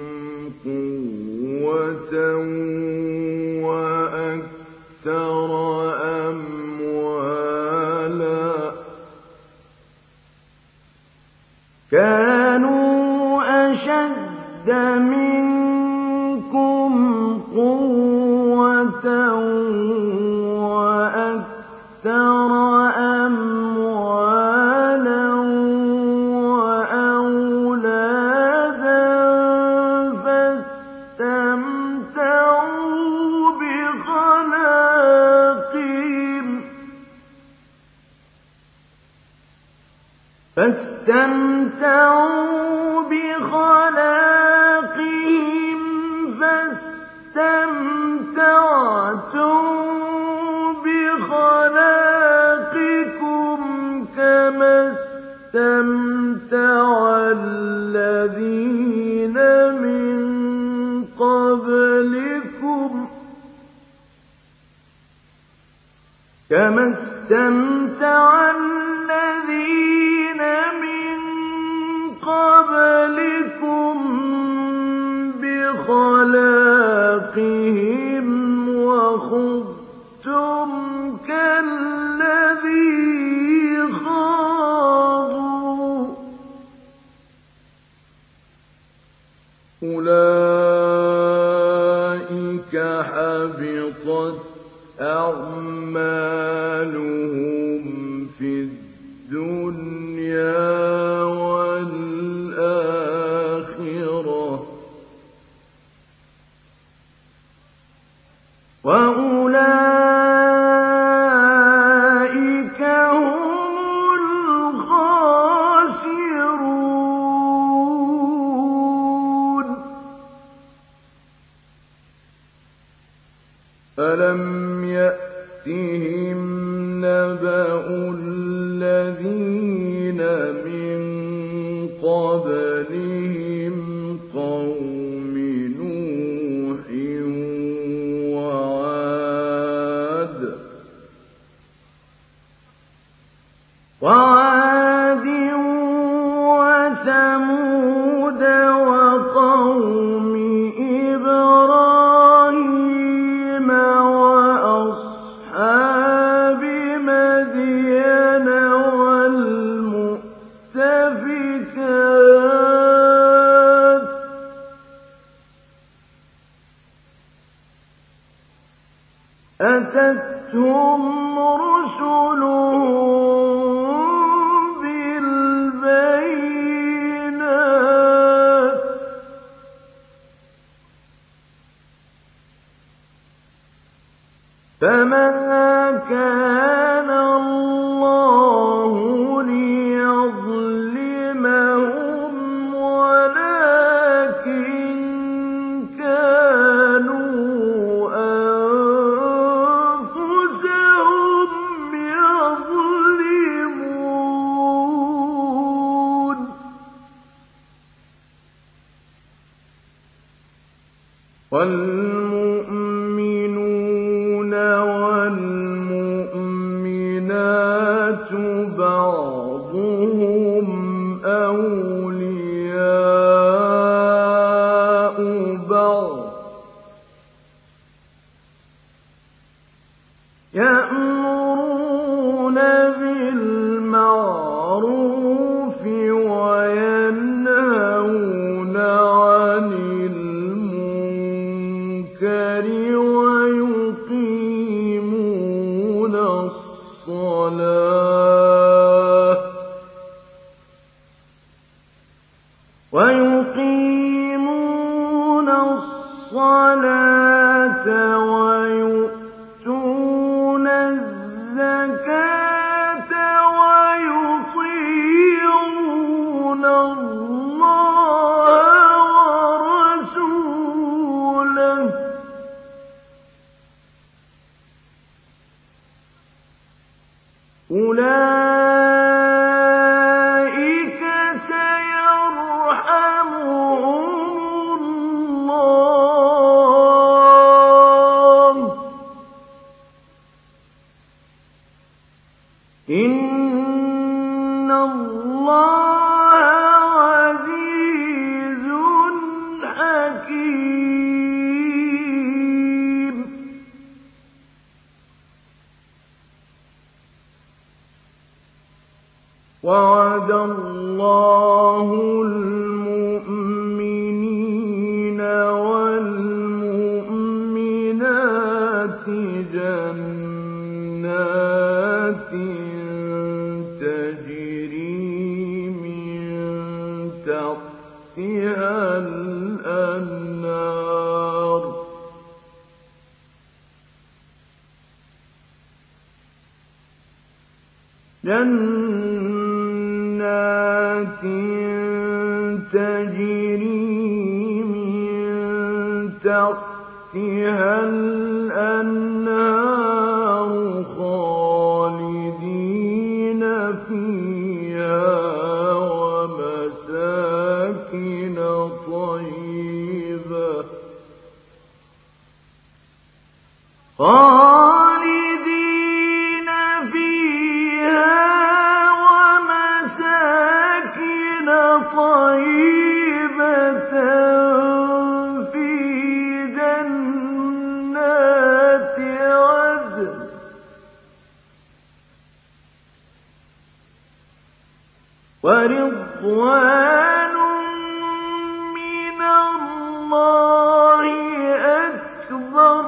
قوة وأكثر أموالا كانوا أشد منكم قوة وأكثر أموالا وأولادا فاستمتعوا بخلاقهم فاستمتعوا بخلاقهم فاستمتعتم بخلاقكم كما استمتع كما استمتع الذين من قبلكم بخلاقهم وخضتم كالذي خاضوا أولئك حبطت أعمالهم في الدنيا والآخرة وأولئك هم الخاسرون ألم يأتهم نبأ الذين من قبلهم قوم نوح وعاد وعاد وثمود وقوم إبراهيم وأصحاب مدين والمؤتفكات أتتهم رسلهم بالبينات فما كان الله ليظلمهم ولكن كانوا أنفسهم يظلمون والمؤمنون والمؤمنات بعضهم أولياء بعض يأمرون بالمعروف وينهون عن المنكر ويقيمون الصلاة ويقيمون الصلاة ويؤتون الزكاة ويطيعون الله ورسوله أولئك سيرحمهم الله إن الله عزيز حكيم وعد الله المؤمنين والمؤمنات جنات تجري من تحتها الأنهار جنات تجري من تحتها الأنهار خالدين فيها ومساكن طيبة خالدين ورضوان من الله أكبر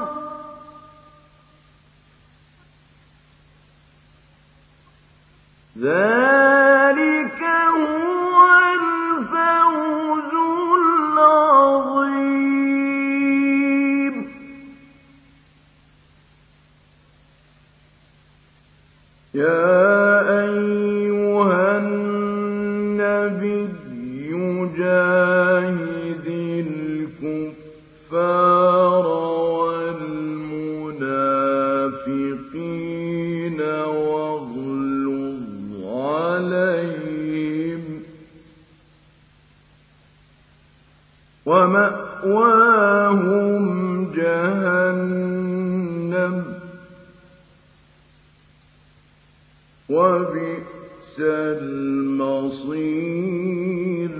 ذلك هو الفوز العظيم يا أيها النبي جاهد الكفار والمنافقين واغلظ عليهم ومأواهم جهنم وبئس المصير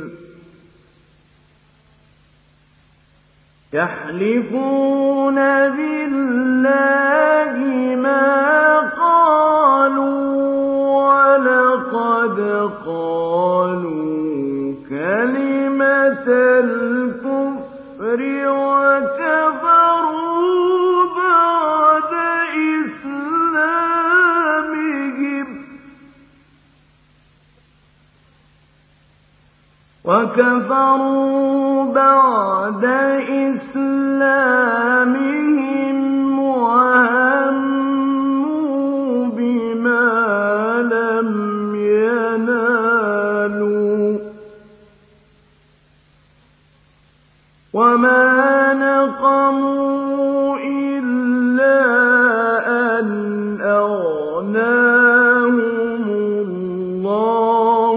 يحلفون بالله ما قالوا ولقد قالوا كلمة الكفر وكفروا بعد إسلامهم وكفروا بعد إسلامهم وهموا بما لم ينالوا وما نقموا إلا أن أغناهم الله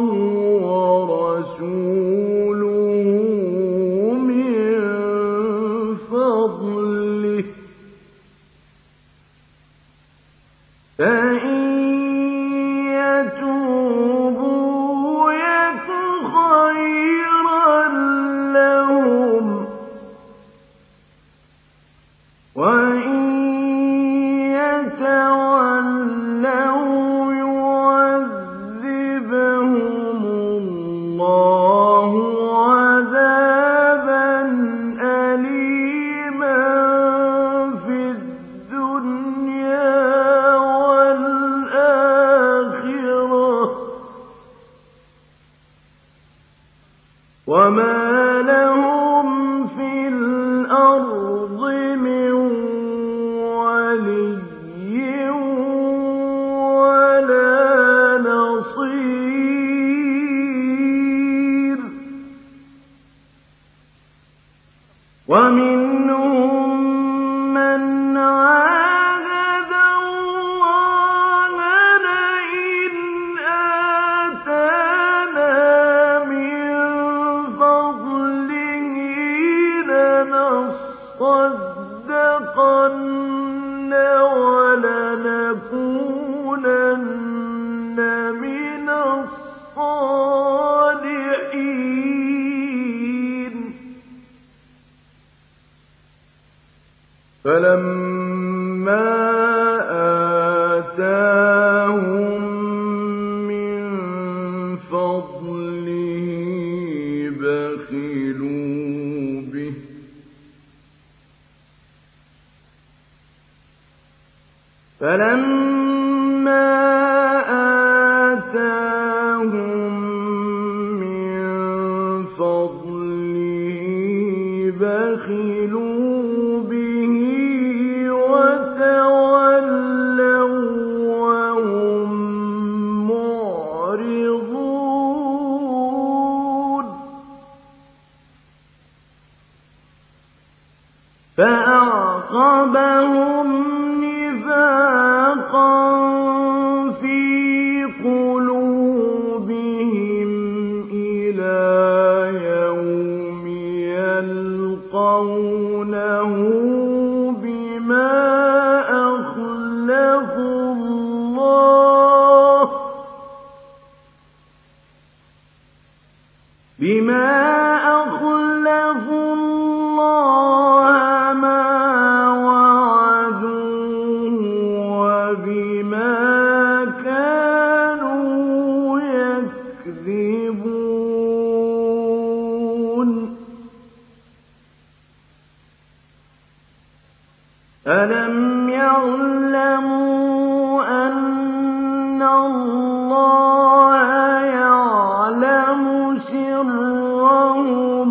ورسوله من فضله فإن يتوبوا يك خيرا لهم وإن يتولوا يعذبهم الله عذابا أليما في الدنيا والآخرة وما لهم في الأرض من ولي ولا نصير ومنهم من عاهد الله لئن آتانا من فضله لنصدقن ولنكونن من الصالحين فلما آتاهم من فضله بخلوا به فلما آتاهم من فضله بخلوا به وتولوا وهم معرضون فأعقبهم نفاقا في قلوبهم إلى يوم يلقونه بما أخلفوا الله بما أخلفوا الله ما وعدوه وبما كانوا يكذبون أَلَمْ يَعْلَمُوا أَنَّ اللَّهَ يَعْلَمُ سِرَّهُمْ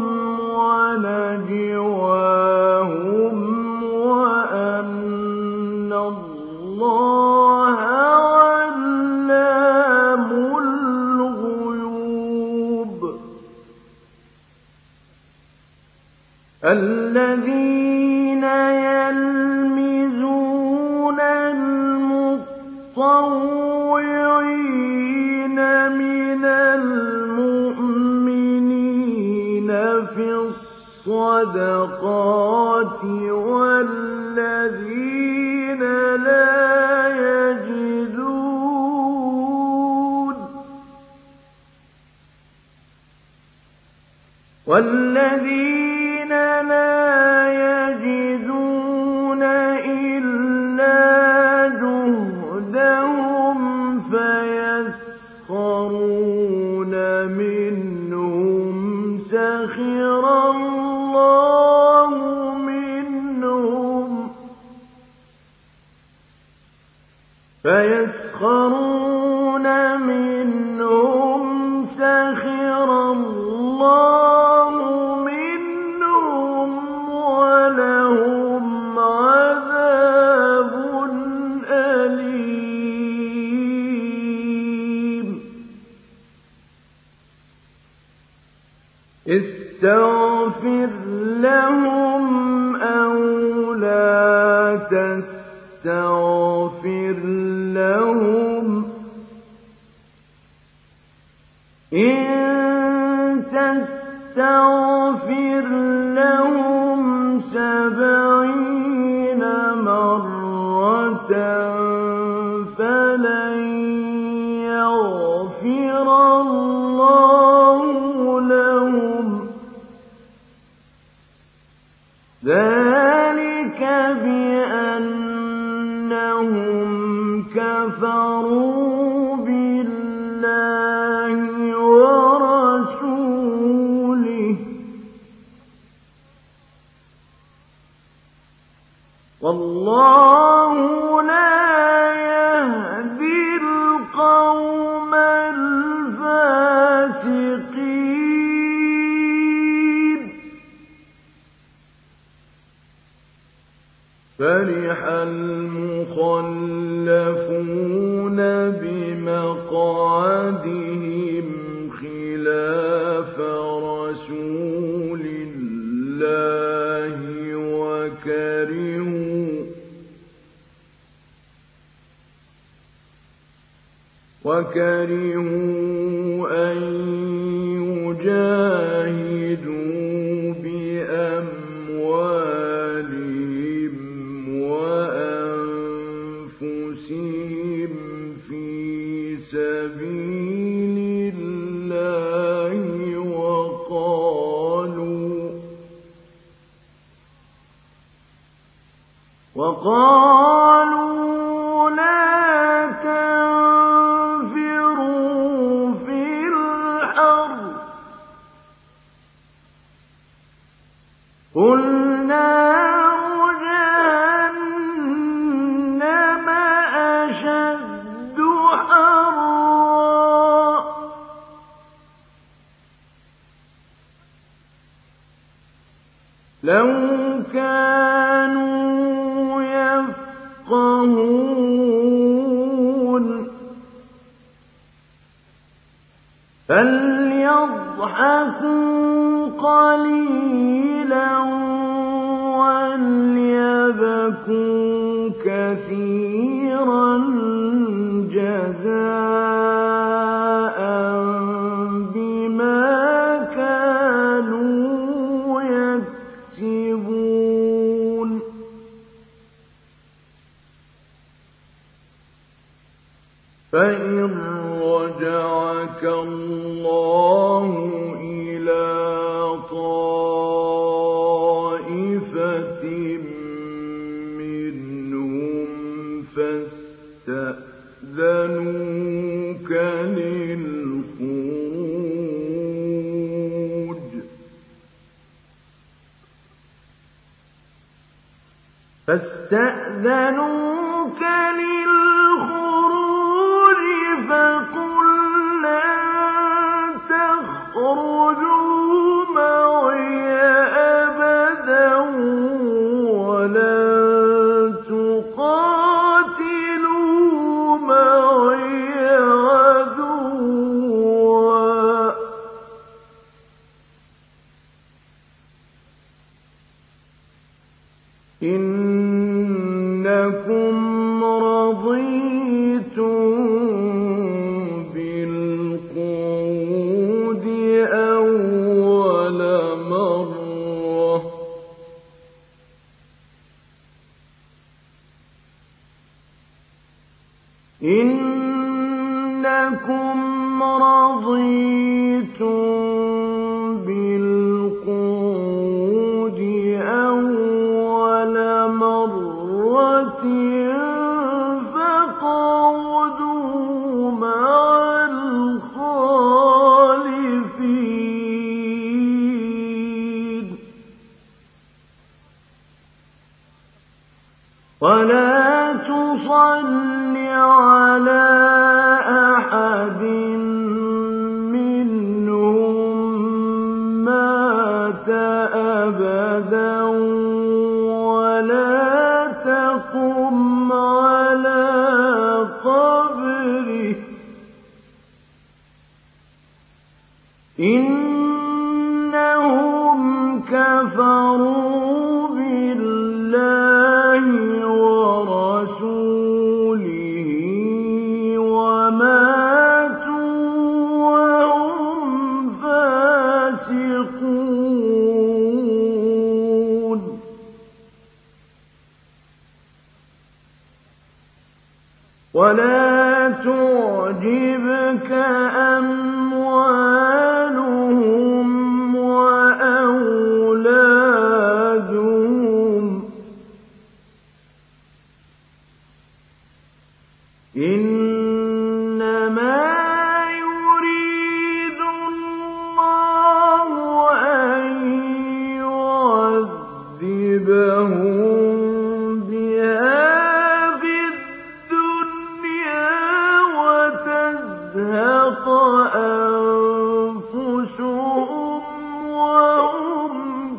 وَنَجْوَاهُمْ وَأَنَّ اللَّهَ عَلَّامُ الْغُيُوبِ الَّذِينَ يَلْمِزُونَ الْمُطَّوِّعِينَ مِنَ الْمُؤْمِنِينَ فِي الصَّدَقَاتِ وَالَّذِينَ لَا يَجِدُونَ وَالَّذِينَ لَا يَجِدُونَ إِلَّا جُهْدَهُمْ فَيَسْخَرُونَ مِنْهُمْ سَخِرَ اللَّهُ مِنْهُمْ فَيَسْخَرُونَ مِنْهُمْ سَخِرَ اللَّهُ مِنْهُمْ وَلَهُمْ عَذَابٌ أَلِيمٌ اسْتَغْفِرْ لَهُمْ أَوْ لَا تَسْتَغْفِرْ لَهُمْ إِن تَسْتَغْفِرْ لَهُمْ سَبْعِينَ مَرَّةً فَلَن يَغْفِرَ اللَّهُ لَهُمْ ذَلِكَ بِأَنَّهُمْ كَفَرُوا بِاللَّهِ وَرَسُولِهِ وَاللَّهُ لَا يَهْدِي الْقَوْمَ الْفَاسِقِينَ فَرِحَ الْمُخَلَّفُونَ بِمَقْعَدِهِمْ خِلَافَ رَسُولِ اللَّهِ وَكَرِهُوا وَكَرِهُوا أَن يُجَاهِدُوا بِأَمْوَالِهِمْ وَأَنفُسِهِمْ فِي سَبِيلِ اللَّهِ وَقَالُوا وَقَالُوا لَا تَنفِرُوا فِي الْحَرِّ قُلْ نَارُ جَهَنَّمَ أَشَدُّ حَرًّا لَوْ كَانُوا يَفْقَهُونَ فَلْيَضْحَكُوا قَلِيلًا وَلْيَبْكُوا كَثِيرًا جَزَاءً بِمَا كَانُوا يَكْسِبُونَ فَإِن رَّجَعَكَ اللَّهُ إِلَىٰ طَائِفَةٍ مِّنْهُمْ فَاسْتَأْذَنُوكَ لِلْخُرُوجِ فاستأذنوك للخروج فقل لن تخرجوا معي أبدا ولن تقاتلوا معي عدوا إنكم رضيتم بالقعود أول مرة إنكم رضيتم بالقعود أول مرة فاقعدوا مع الخالفين ولا تصل على أحد منهم مات أبدا ولا تقم على قبره إنهم كفروا بالله ورسوله وماتوا وهم فاسقون ولا تعجبك أموالهم وأولادهم إنما يريد الله أن يعذبهم بها في الدنيا وتزهق أنفسهم وهم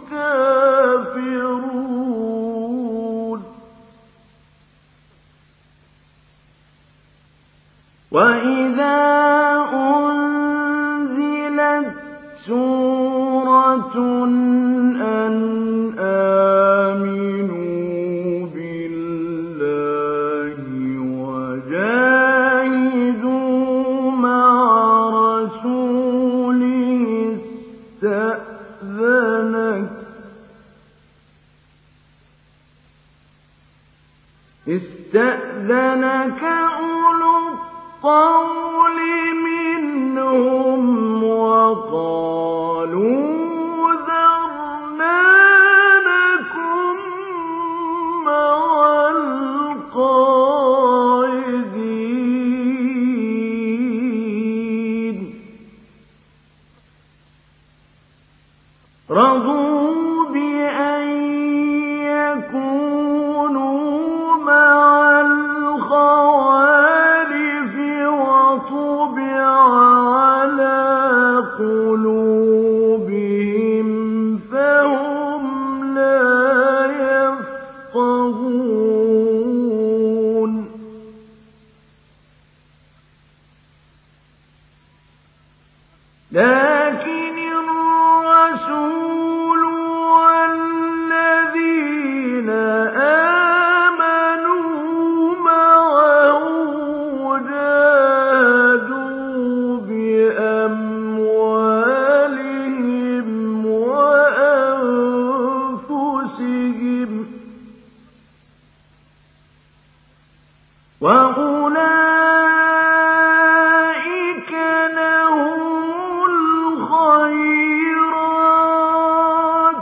كافرون وإذا أنزلت سورة أن آمنوا بالله وجاهدوا مع رسوله استأذنك استأذنك أولو الطول منهم وقالوا ذرنا نكن مع القاعدين رضوا بأن يكونوا مع الخوالف وطبع على قلوبهم فهم لا يفقهون لكن الرسول والذين آمنوا معه جاهدوا بأموالهم وأنفسهم وأولئك لهم الخيرات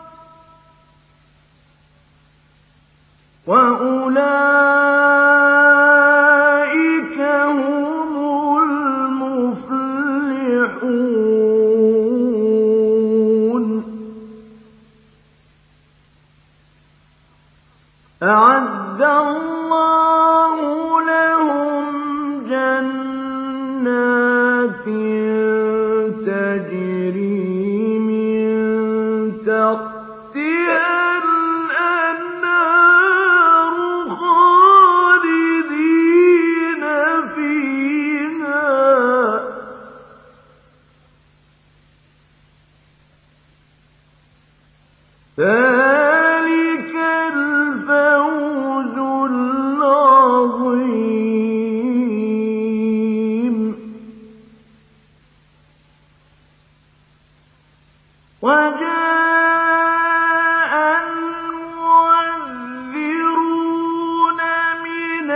وأولئك هم المفلحون أَعَدَّ اللَّهُ لَهُمْ جَنَّاتٍ تَجْرِي مِن تَحْتِهَا الْأَنْهَارُ خَالِدِينَ فِيهَا ۚ ذَلِكَ الْفَوْزُ الْعَظِيمُ. وَجَاءَ الْمُعَذِّرُونَ مِنَ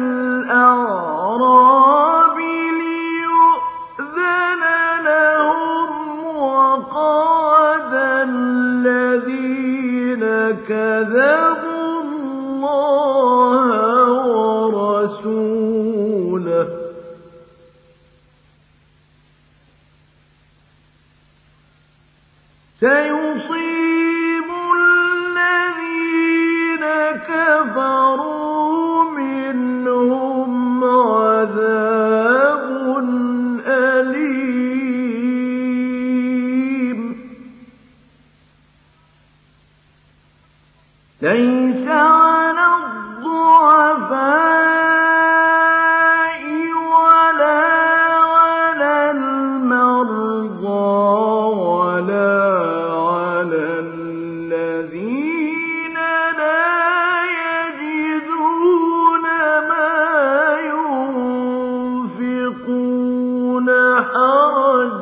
الْأَعْرَابِ لِيُؤْذَنَ لَهُمْ وَقَعَدَ الَّذِينَ كَذَبُوا اللَّهَ وَرَسُولَهُ سَيُصِيبُ الَّذِينَ كَفَرُوا مِنْهُمْ عَذَابٌ أَلِيمٌ. لَيْسَ عَلَى الضُّعَفَاءِ وَلَا عَلَى الْمَرْضَىٰ وَلَا عَلَى الَّذِينَ لَا يَجِدُونَ مَا يُنفِقُونَ حَرَجٌ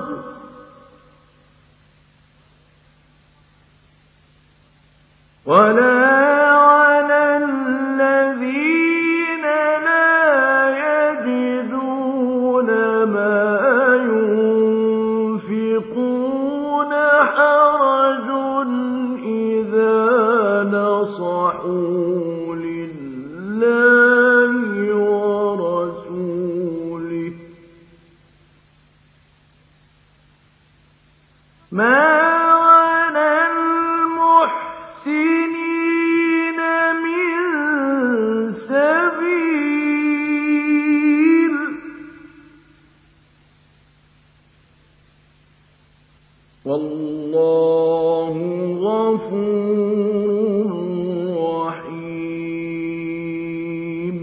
وَلَا عَلَى الَّذِينَ لَا يَجِدُونَ مَا يُنفِقُونَ حَرَجٌ إِذَا نَصَحُوا لِلَّهِ وَرَسُولِهِ ۚ مَا عَلَى الْمُحْسِنِينَ مِن سَبِيلٍ ۚ وَاللَّهُ غَفُورٌ رَّحِيمٌ.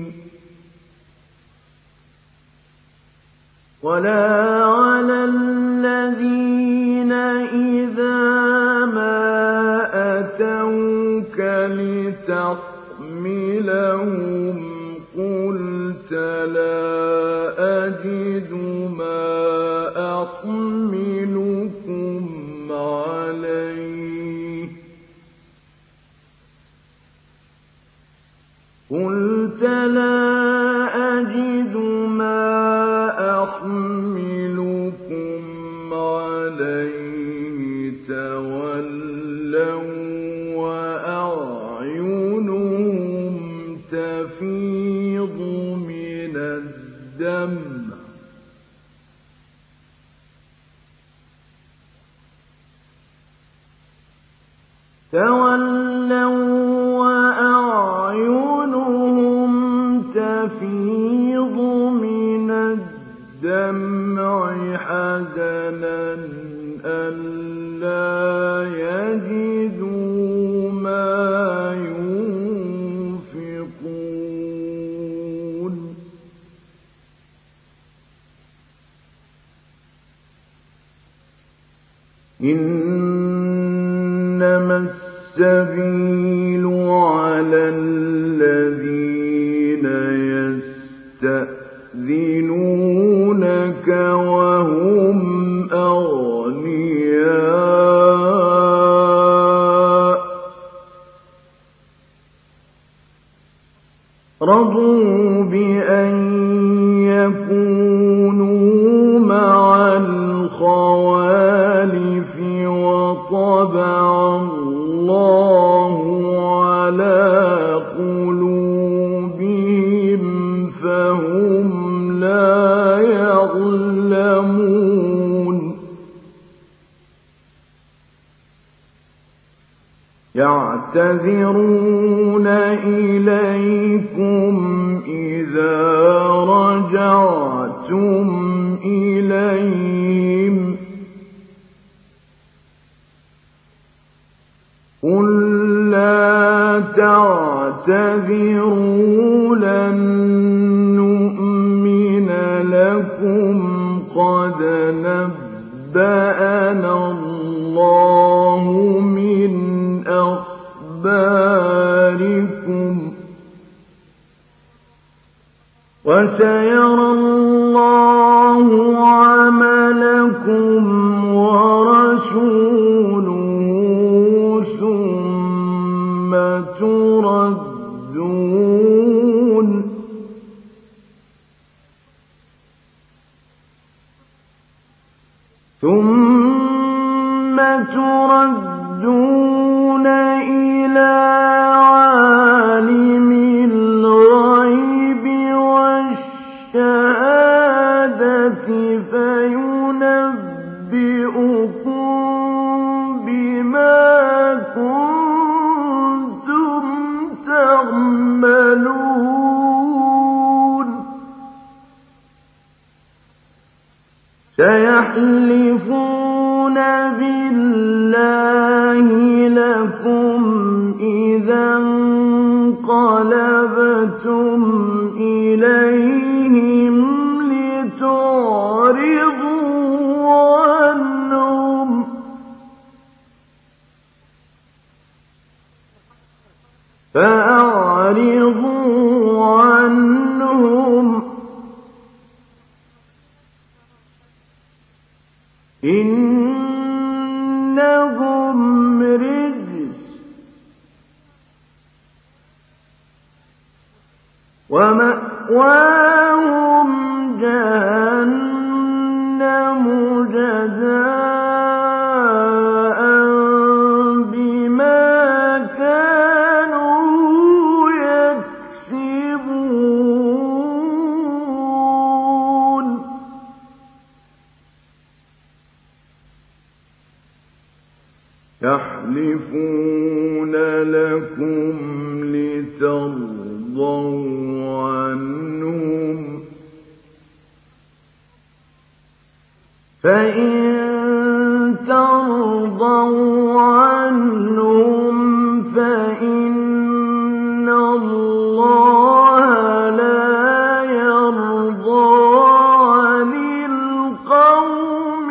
وَلَا عَلَى الَّذِينَ إِذَا مَا أَتَوْكَ لِتَحْمِلَهُمْ قُلْتَ لَا أَجِدُ مَا أَحْمِلُكُمْ عَلَيْهِ قُلْتَ لَا أَجِدُ مَا أَحْمِلُكُمْ عَلَيْهِ تَوَلَّوْا وَأَعْيُنُهُمْ تَفِيضُ مِنَ الدَّمْعِ تَوَلَّوْا وَأَعْيُنُهُمْ تَفِيضُ مِنَ الدَّمْعِ حَزَنًا أَلَّا يَجِدُوا مَا يُنفِقُونَ. إِنَّمَا السَّبِيلُ عَلَى الَّذِينَ يَسْتَأْذِنُونَكَ وَهُمْ أَغْنِيَاءُ رَضُوا بِأَن يَكُونُوا مَعَ الْخَوَالِفِ وَطَبَعَ اللَّهُ عَلَىٰ قُلُوبِهِمْ فَهُمْ لَا يَعْلَمُونَ. يعتذرون إليكم إذا رجعتم إليهم قل لا تعتذروا لن نؤمن لكم قد نبأنا الله من أخباركم وسيرى الله عملكم ورسوله ثم تردون ثم تردون إلى عالم الغيب والشهادة فينبئكم بما كنتم تعملون سيحلفون بالله لكم إذا انقلبتم إليهم لتعرضوا عنهم فأعرضوا عنهم إنهم رجس ومأواهم جهنم جزاء بما كانوا يكسبون يحلفون لكم لترضوا عنهم فإن ترضوا عنهم فإن الله لا يرضى عن القوم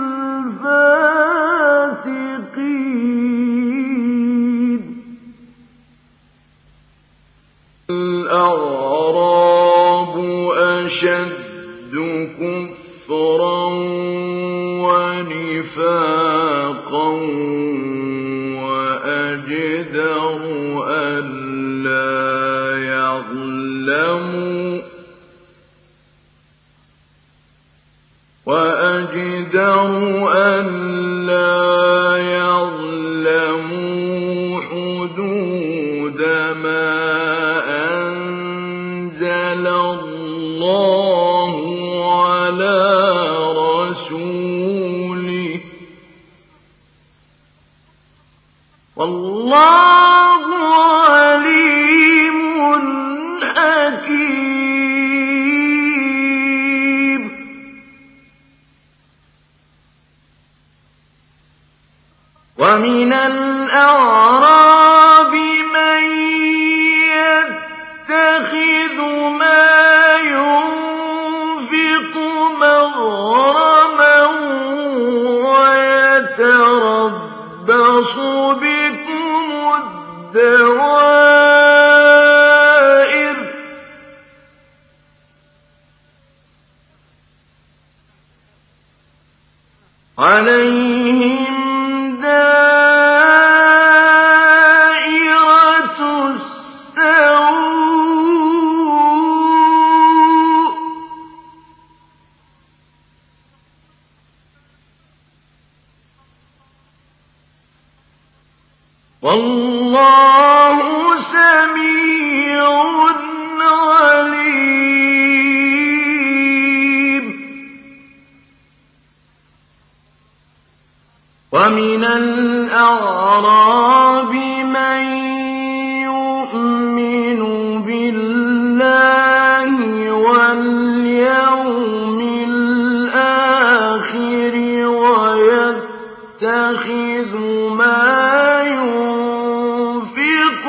الفاسقين الأعراب أشد كفرا ونفاقا وأجدر ألا يعلموا وأجدر ألا يعلموا حدود ما أنزل الله على رسوله والله عليم حكيم ومن الأعراب من يتخذ ما ينفق مغرما ويتربص بكم الدوائر عليهم دائرة السوء والله سميع عليم وَمِنَ الْأَعْرَابِ مَن يُؤْمِنُ بِاللَّهِ وَالْيَوْمِ الْآخِرِ وَيَتَّخِذُ مَا يُنفِقُ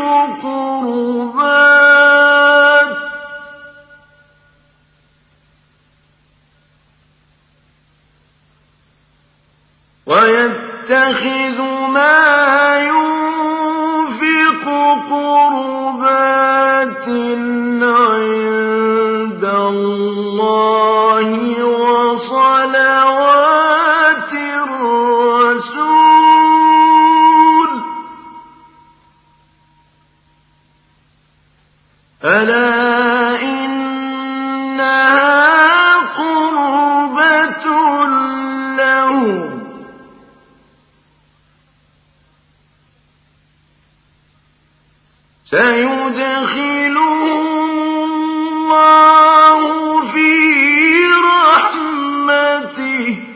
قُرُبَاتٍ وَيَتَّخِذُ مَا يُنفِقُ قُرُبَاتٍ عِندَ اللَّهِ وَصَلَوَاتِ الرَّسُولِ ۚ أَلَا إِنَّهَا قُرْبَةٌ لَّهُمْ ۚ سَيُدْخِلُهُمُ اللَّهُ فِي رَحْمَتِهِ ۗ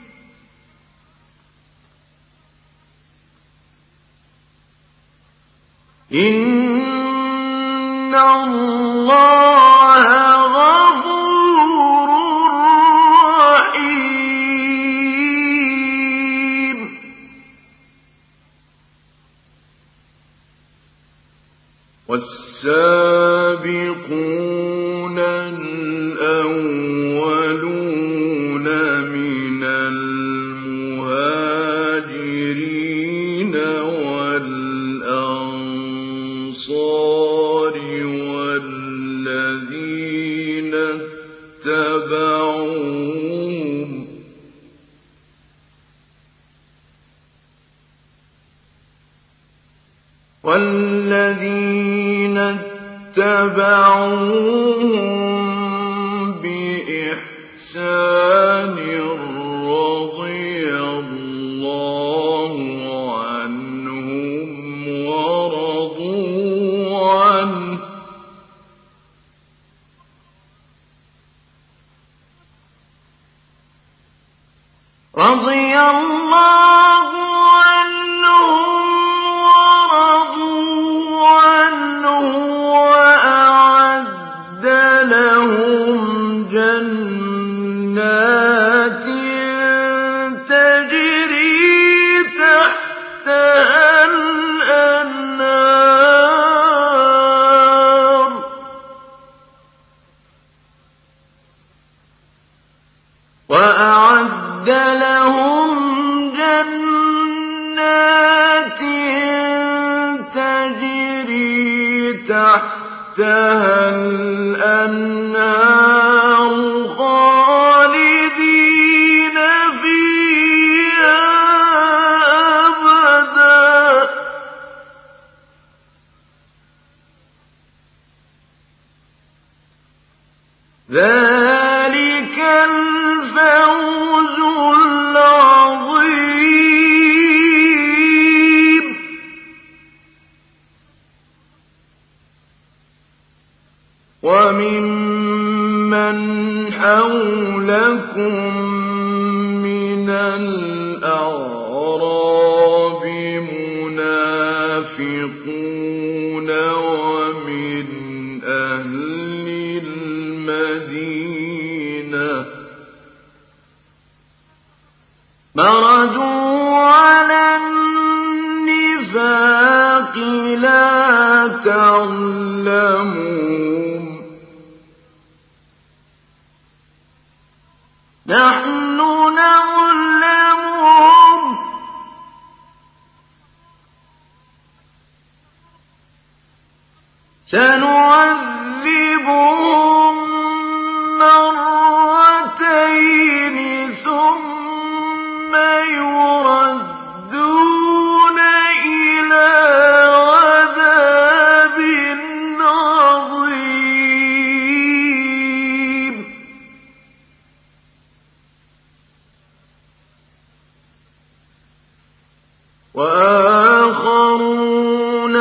إِنَّ اللَّهَ غَفُورٌ رَّحِيمٌ. وَالسَّابِقُونَ الْأَوَّلُونَ مِنَ الْمُهَاجِرِينَ وَالْأَنصَارِ وَالَّذِينَ اتَّبَعُوهُمْ وَالَّذِينَ اتَّبَعُوهُم بِإِحْسَانٍ رَّضِيَ اللَّهُ عَنْهُمْ وَرَضُوا عَنْهُ ۚ رَضِيَ اللَّهُ عَنْهُمْ وَرَضُوا عَنْهُ وَأَعَدَّ لَهُمْ جَنَّاتٍ تَجْرِي تَحْتَهَا الْأَنْهَارُ وَأَعَدَّ لَهُمْ جَنَّاتٍ تَجْرِي تَحْتَهَا الْأَنْهَارُ خَالِدِينَ فِيهَا أَبَدًا ۚ ذَٰلِكَ الْفَوْزُ الْعَظِيمُ. وَمِمَّنْ حَوْلَكُم مِّنَ الْأَعْرَابِ مُنَافِقُونَ وَمِنْ أَهْلِ الْمَدِينَةِ ۖ مَرَدُوا عَلَى النِّفَاقِ لَا تَعْلَمُهُمْ ۖ نَحْنُ نَعْلَمُهُمْ ۚ سَنُعَذِّبُهُم مَّرَّتَيْنِ ثُمَّ يُرَدُّونَ إِلَىٰ عَذَابٍ عَظِيمٍ. وَآخَرُونَ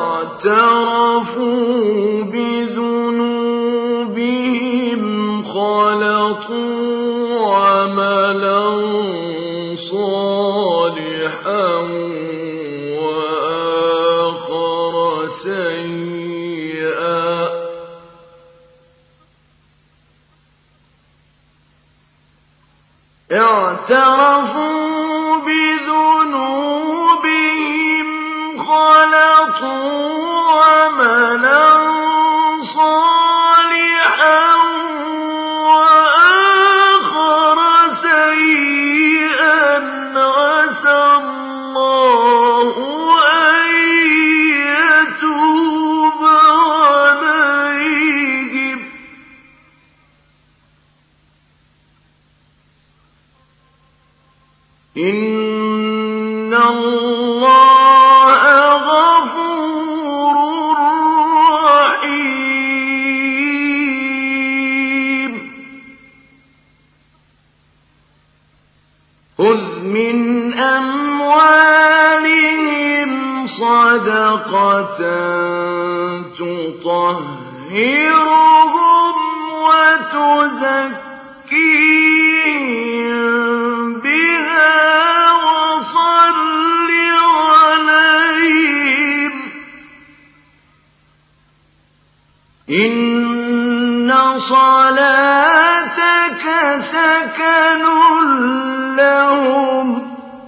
اعْتَرَفُوا بِذُنُوبِهِمْ خَلَطُوا عَمَلًا صَالِحًا وَاعْتَرَفُوا بِذُنُوبِهِمْ خَلَطُوا عَمَلًا صَالِحًا وَآخَرَ سَيِّئًا عَسَى اللَّهُ أَن يَتُوبَ عَلَيْهِمْ ۗ إِنَّ اللَّهَ غَفُورٌ رَّحِيمٌ. خُذْ مِنْ أَمْوَالِهِمْ صَدَقَةً تُطَهِّرُهُمْ وَتُزَكِّيهِم بِهَا وَصَلِّ عَلَيْهِمْ ۖ إِنَّ صَلَاتَكَ سَكَنٌ لَّهُمْ ۗ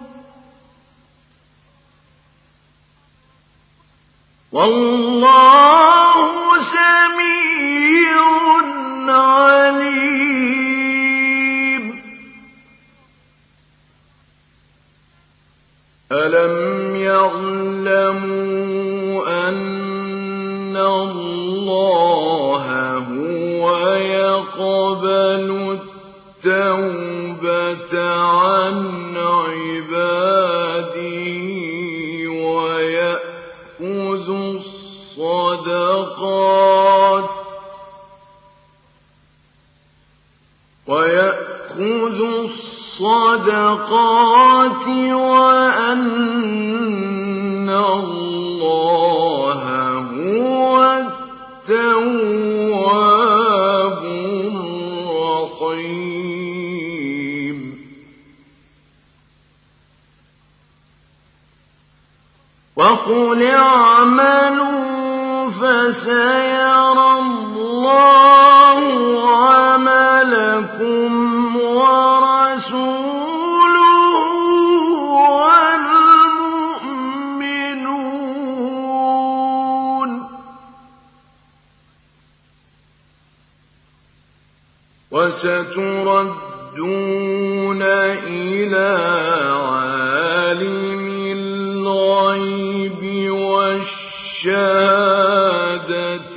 وَاللَّهُ سَمِيعٌ عَلِيمٌ. أَلَمْ يَعْلَمُوا أَنَّ اللَّهَ هُوَ يَقْبَلُ التَّوْبَةَ عَنْ عِبَادِهِ وَيَأْخُذُ الصَّدَقَاتِ وَيَأْخُذُ الصَّدَقَاتِ وَأَنَّ اللَّهَ هُوَ التَّوَّابُ الرَّحِيمُ. وَقُلِ اعْمَلُوا فَسَيَرَى اللَّهُ عَمَلَكُمْ وَرَسُولُهُ وَالْمُؤْمِنُونَ ۖ وَسَتُرَدُّونَ إِلَىٰ عَالِمِ الْغَيْبِ وَالشَّهَادَةِ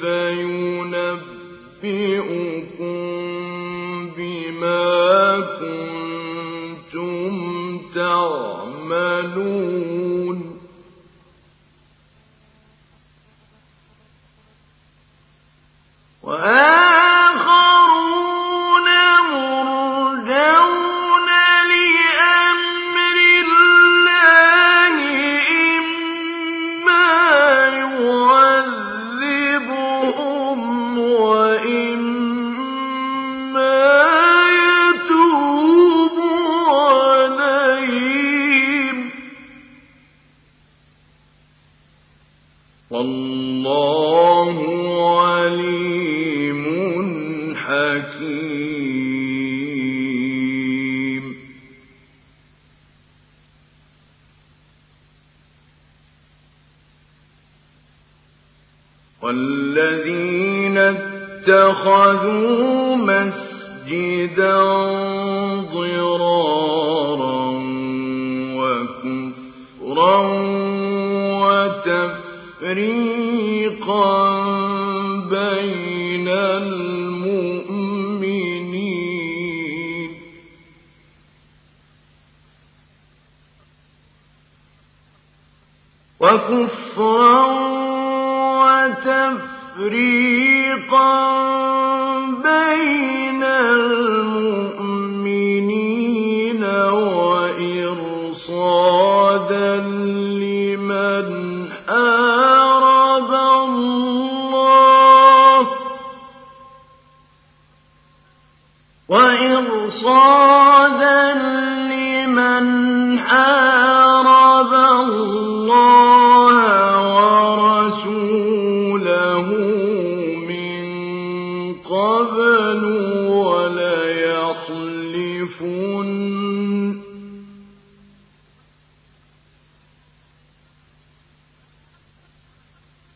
فَيُنَبِّئُكُم بِمَا كُنتُمْ تَعْمَلُونَ. وَآخَرُونَ مُرْجَوْنَ لِأَمْرِ اللَّهِ إِمَّا يُعَذِّبُهُمْ وَإِمَّا يَتُوبُ عَلَيْهِمْ ۗ وَاللَّهُ عَلِيمٌ حَكِيمٌ. وَالَّذِينَ اتَّخَذُوا مَسْجِدًا ضِرَارًا وَكُفْرًا وَتَفْرِيقًا بَيْنَ الْمُؤْمِنِينَ وَكُفْرًا وَتَفْرِيقًا بَيْنَ الْمُؤْمِنِينَ وَإِرْصَادًا لِّمَنْ حَارَبَ اللَّهَ وَإِرْصَادًا لِّمَنْ حَارَبَ اللَّهَ وَرَسُولَهُ مِن قَبْلُ وَلَيَحْلِفُنَّ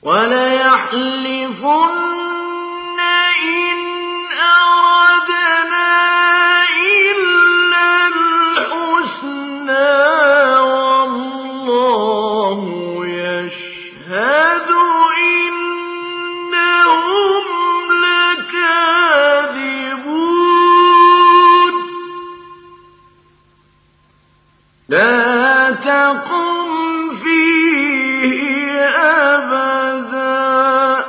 وَلَيَحْلِفُنَّ إِنْ أَرَدْنَا إِلَّا الْحُسْنَىٰ وَاللَّهُ يَشْهَدُ إِنَّهُمْ لَكَاذِبُونَ لَا تَقُمْ فِيهِ أَبَدًا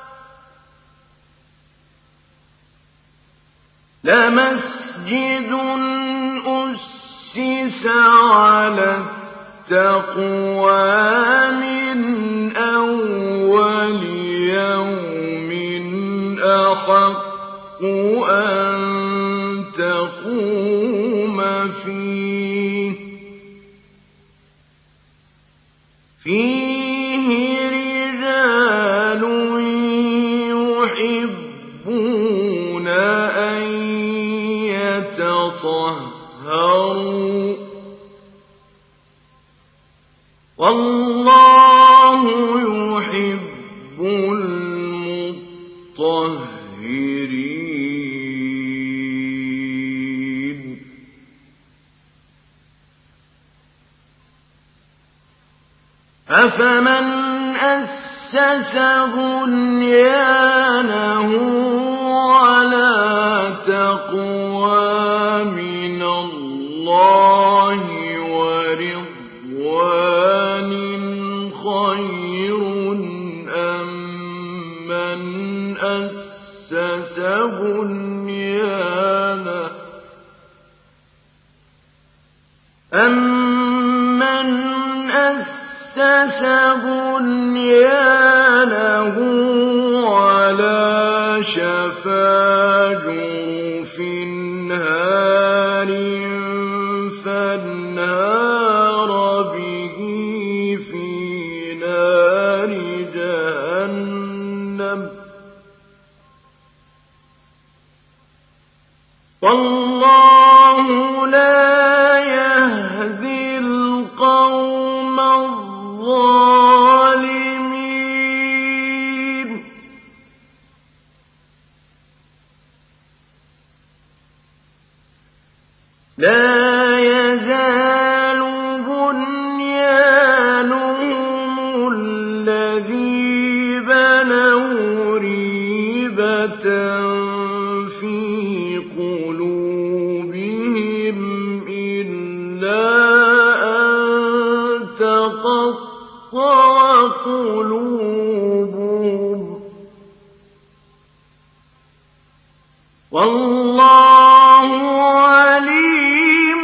لَمَسْجِدٌ أُسِّسَ عَلَى التَّقْوَىٰ مِنْ أَوَّلِ يَوْمٍ أَحَقُّ أَن تَقُومَ فِيهِ فِيهِ رِجَالٌ يُحِبُّونَ أَن يَتَطَهَّرُوا ۚ وَاللَّهُ يُحِبُّ الْمُطَهِّرِينَ أَفَمَنْ أَسَّسَ بُنْيَانَهُ عَلَىٰ تَقْوَىٰ مِنَ اللَّهِ وَرِضْوَانٍ خَيْرٌ أَم مَّنْ أَسَّسَ بُنْيَانَهُ أَمَّنْ أَسَّسَ بُنْيَانَهُ عَلَىٰ شَفَا جُرُفٍ هَارٍ فَانْهَارَ بِهِ فِي نَارِ جَهَنَّمَ ۗ وَاللَّهُ لَا يَهْدِي الْقَوْمَ الظَّالِمِينَ لَا يَزَالُ بُنْيَانُهُمُ الَّذِي بَنَوْا رِيبَةً فِي قُلُوبِهِمْ إِلَّا أَن تَقَطَّعَ قُلُوبُهُمْ ۗ وَاللَّهُ عَلِيمٌ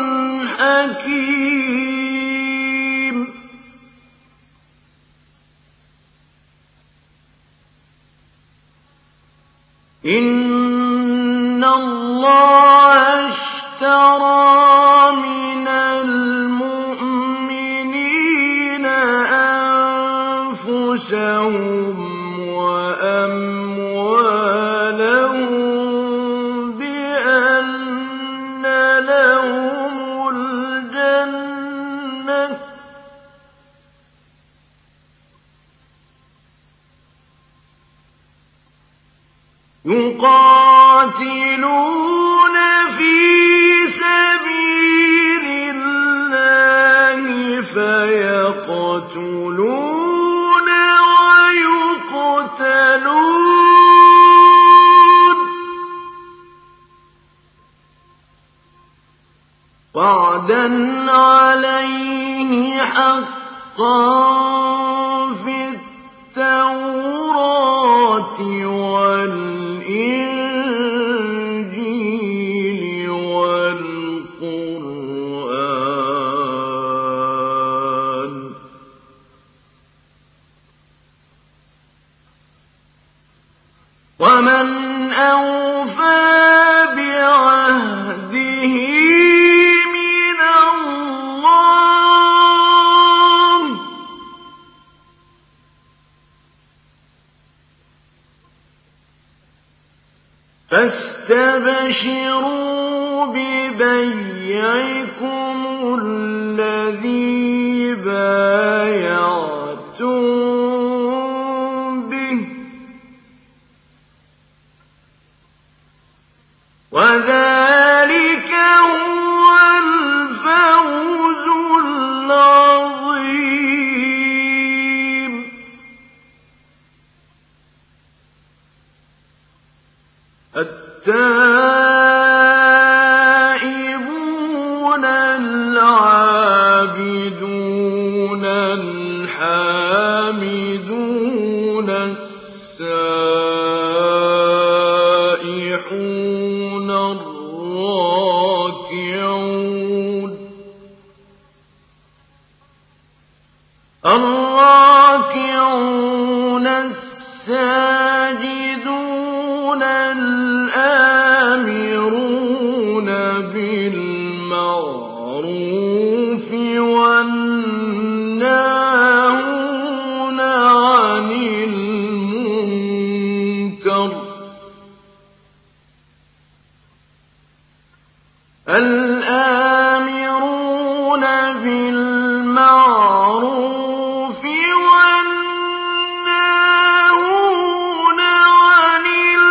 حَكِيمٌ إِنَّ اللَّهَ اشْتَرَىٰ مِنَ الْمُؤْمِنِينَ أَنفُسَهُمْ وَأَمْوَالَهُم بِأَنَّ لَهُمُ الْجَنَّةَ ۚ يُقَاتِلُونَ فِي سَبِيلِ اللَّهِ فَيَقْتُلُونَ وَيُقْتَلُونَ ۖ وَعْدًا عَلَيْهِ حَقًّا فِي التَّوْرَاةِ وَالْإِنجِيلِ وَالْقُرْآنِ ۚ وَمَنْ أَوْفَىٰ بِعَهْدِهِ مِنَ اللَّهِ ۚ فَاسْتَبْشِرُوا بِبَيْعِكُمُ الَّذِي بَايَعْتُم وذلك هو الفوز العظيم. التائبون العابدون الحامدون السائحون الراكعون الراكعون الساجدون الآمرون بالمعروف والناهون عن المنكر الآمرون بالمعروف والناهون عن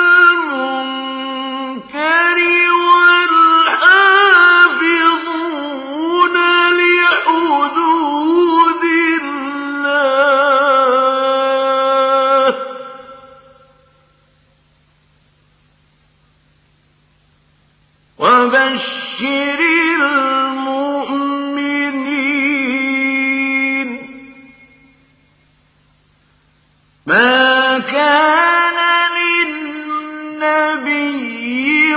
المنكر والحافظون لحدود الله وبشر المؤمنين. ما كان للنبي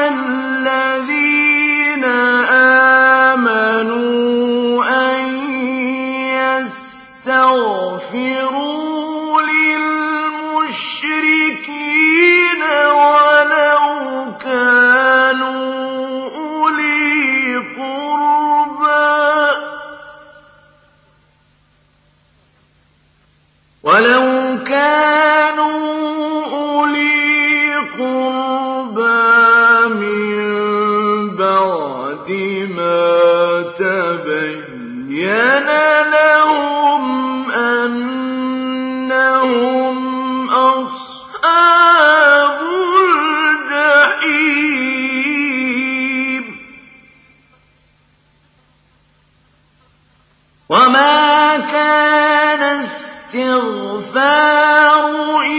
والذين آمنوا أن يستغفروا للمشركين ولو كانوا أولي قربى ولو كانوا أولي قربى من بعد ما تبين لهم أنهم أصحاب الجحيم. وما كان استغفار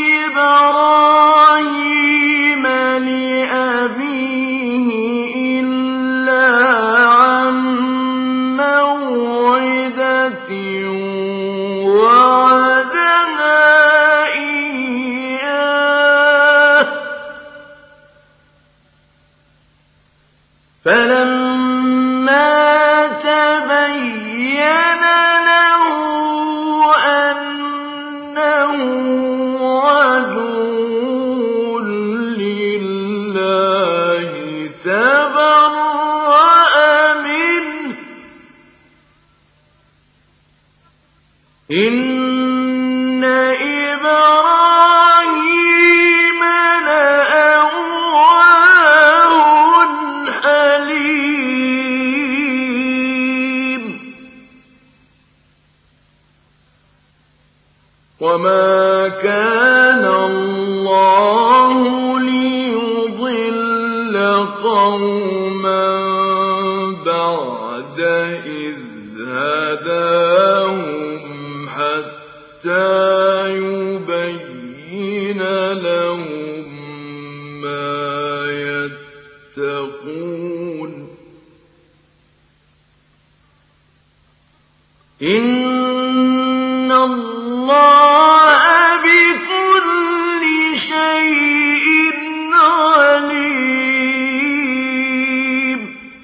إبراهيم لأبيه إلا عن موعدة وعدها إياه فلما تبين له أنه عدو لله تبرأ منه إن إبراهيم لأواه حليم. وما كان الله ليضل قوما بعد إذ هداهم حتى يبين لهم ما يتقون إن الله بكل شيء عليم.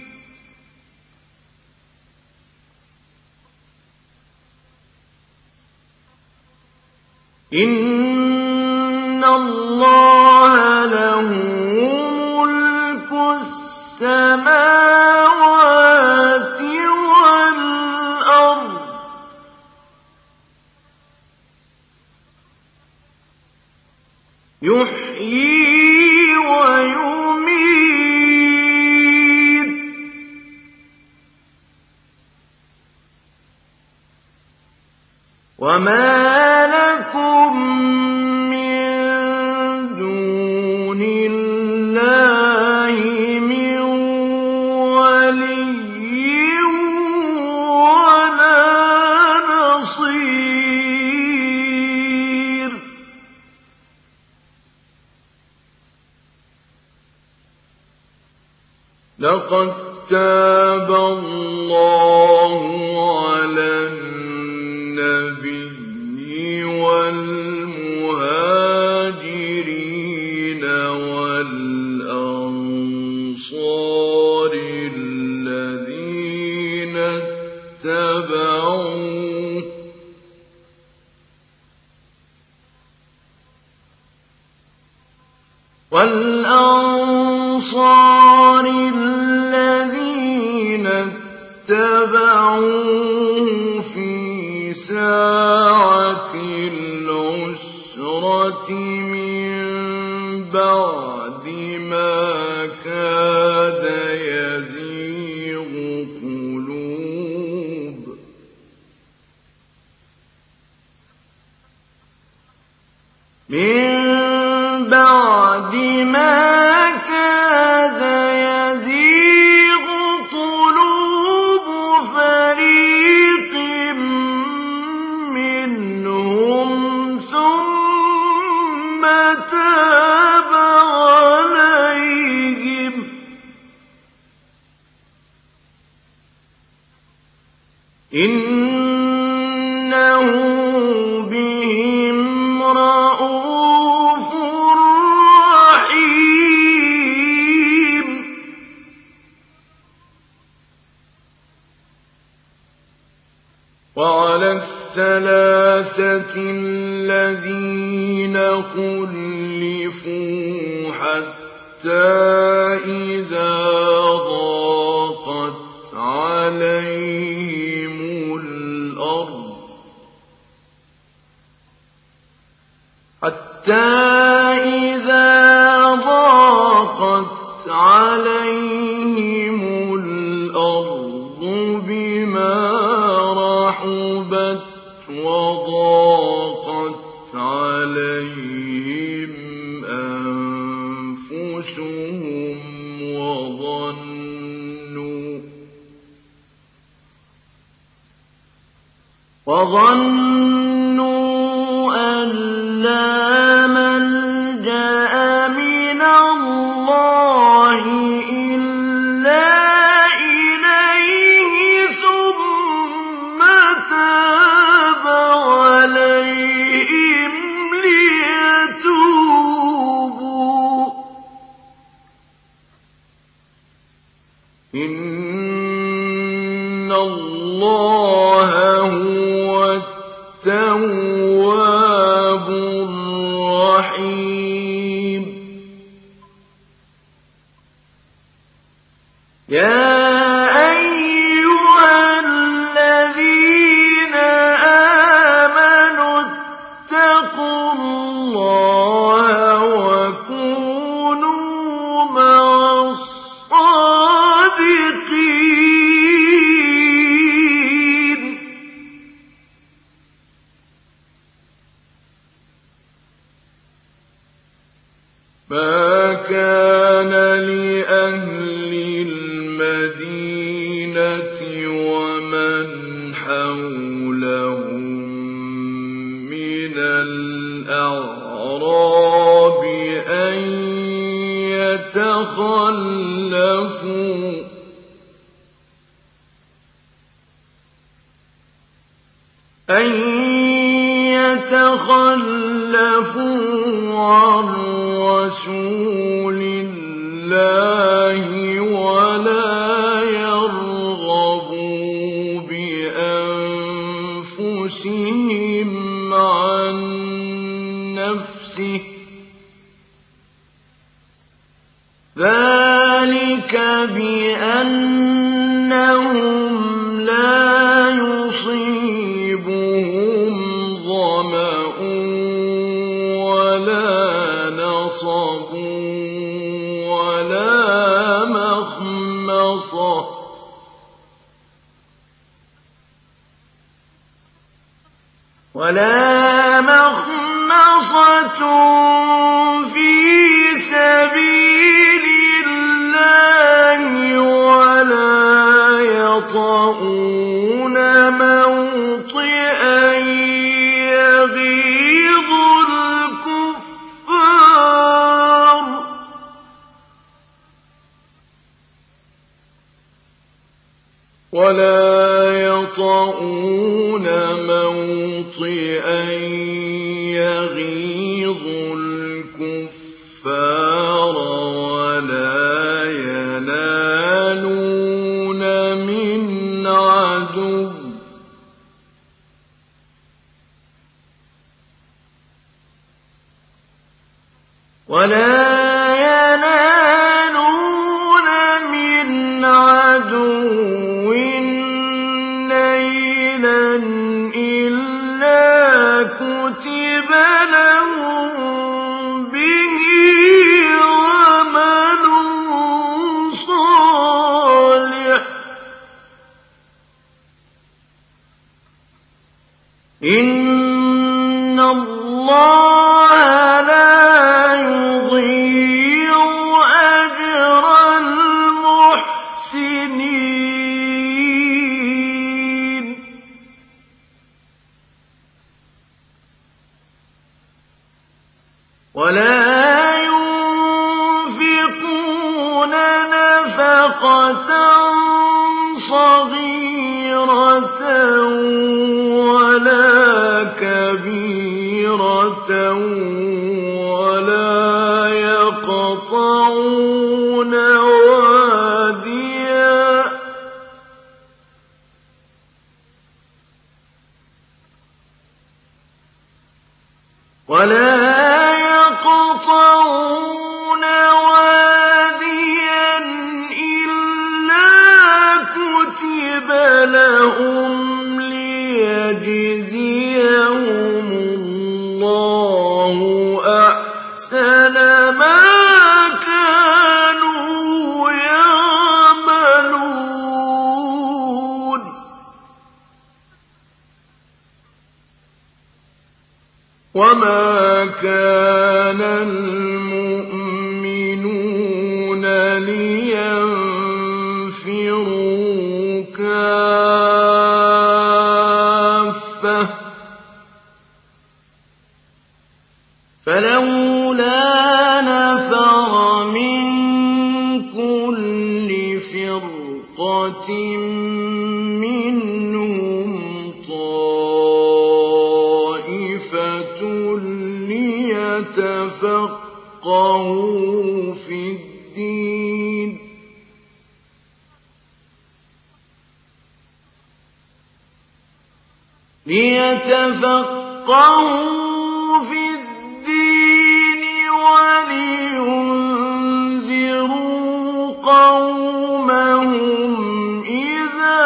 إن الله له ملك السماوات والأرض يحيي ويميت وما لكم من دون الله لقد تاب الله على النبي والمهاجرين والأنصار الذين اتبعوه والأنصار الذين اتبعوه في ساعة العسرة من بعد ما كاد يزيغ قلوب من بعد ما كاد يزيغ قلوب فريق منهم ثم تاب عليهم إنه بهم رءوف رحيم. وعلى الثلاثة الذين خلفوا حتى إذا ضاقت عليهم الأرض حتى إذا ضاقت عليهم الأرض بما رحبت وضاقت عليهم أنفسهم وظنوا وظنوا أن لا ملجأ من الله إلا إليه ثم تاب عليهم ليتوبوا إن الله هو التواب الرحيم. يا أيها الذين آمنوا اتقوا الله وكونوا مع الصادقين. ما كان لأهل المدينة ومن حولهم من الأعراب أن يتخلفوا أن يتخلفوا عن رسول الله ولا يرغبوا بأنفسهم عن نفسه ذلك بأنهم لا يصيبهم ظمأ ولا نصب ولا مخمصة ولا مخمصة في سبيل الله ولا يطؤون موطئا يغيظ الكفار ولا يطؤون موطئا يغيظ الكفار ولا ينالون من عدو ولا ينالون من عدو نيلا إلا كتب لهم به عمل صالح إن الله لا يضيع أجر المحسنين ولا ينفقون نفقة صغيرة ولا كبيرة ولا يقطعون واديا ولا يقطعون واديا إلا كتب لهم ليجزيهم الله أحسن ما كانوا يعملون وما كان المؤمنون لينفروا كافة فلولا نفر من كل فرقة منهم طائفة ليتفقهوا في الدين ليتفقهوا في الدين ولينذروا قومهم إذا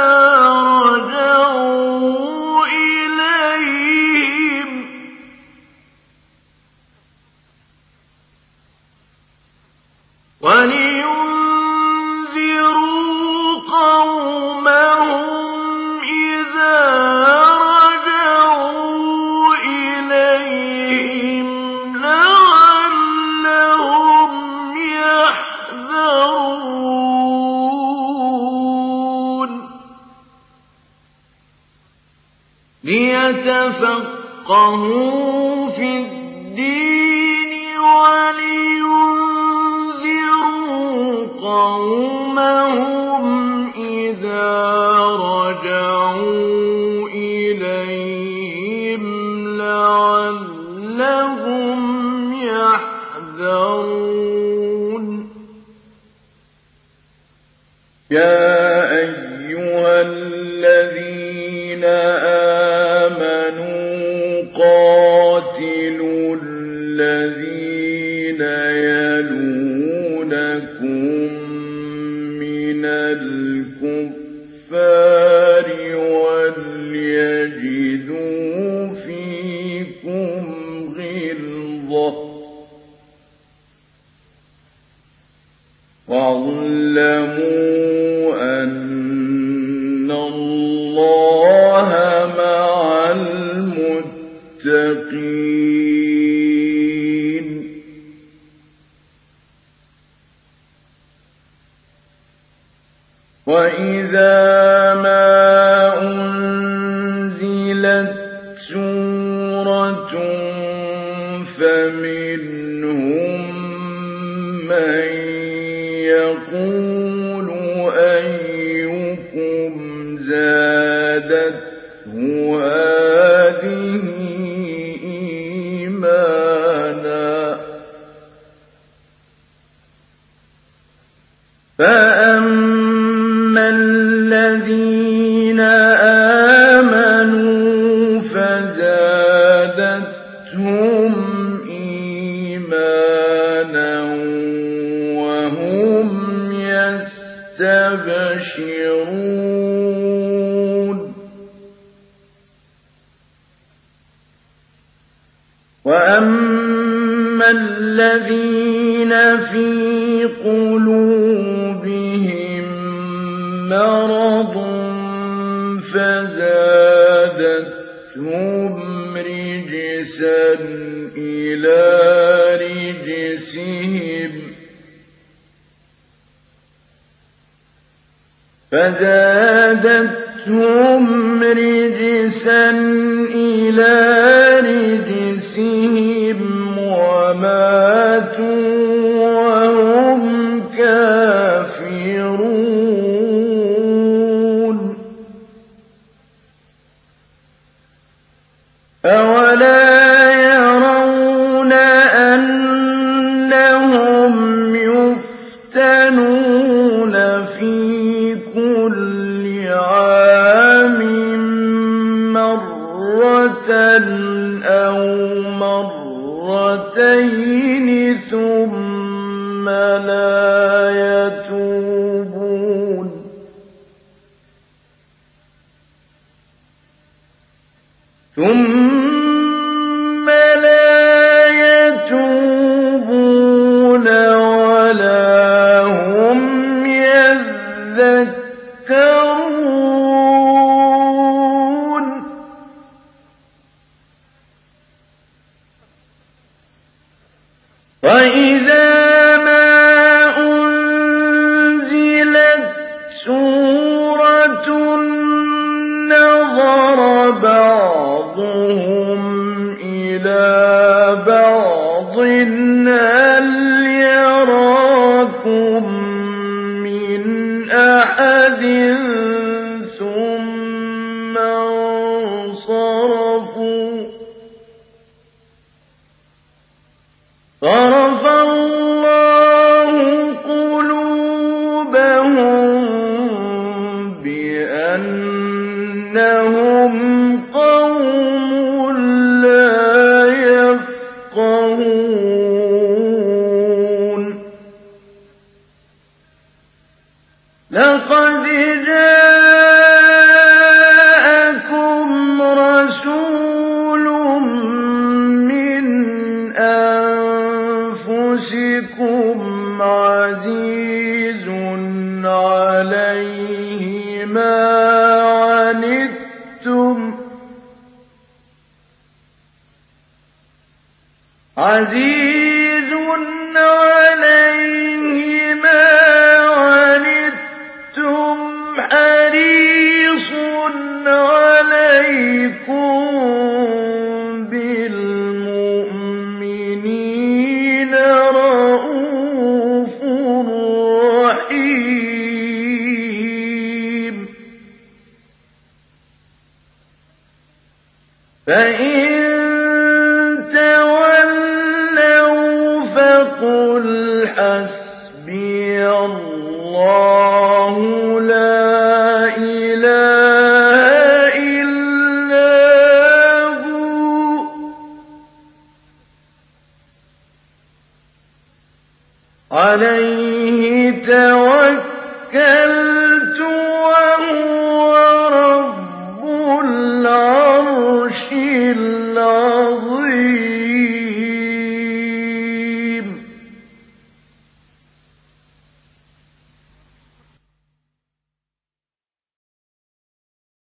رجعوا إليهم ولينذروا قومهم إذا رجعوا إليهم لعلهم يحذرون ليتفقهوا في الدين ولينذروا قومهم إذا رجعوا إليهم لعلهم يحذرون يا أيها الذين آمنوا قاتلوا الذين يلونكم من الكفار وليجدوا فيكم غلظة واعلموا أن الله مع المتقين وإذا ما أنزلت سورة فمنهم من يقول أيكم زادته هذه إيمانا فأما الذين آمنوا فزادتهم إيمانا وهم يستبشرون وأما الذين في قلوبهم مرض فزادتهم رجسا إلى رجسهم فزادتهم رجسا إلى رجسهم وماتوا وهم كافرون أولا يرون أنهم يفتنون في كل عام مرة أو مرتين ثم لا يتوبون ثم لا يتوبون ولا هم يذكرون وإذا ما أنزلت سورة نظر بعضهم إلى بعض هل يراكم من أحد ثم انصرفوا صرف الله قلوبهم بأنهم قوم لا يفقهون لقد جاءكم رسول من أنفسكم عزيز عليه ما عنتم عزيز عليه ما عنتم حريص عليكم بالمؤمنين رءوف رحيم فإن تولوا فقل حسبي الله لا إله إلا هو عليه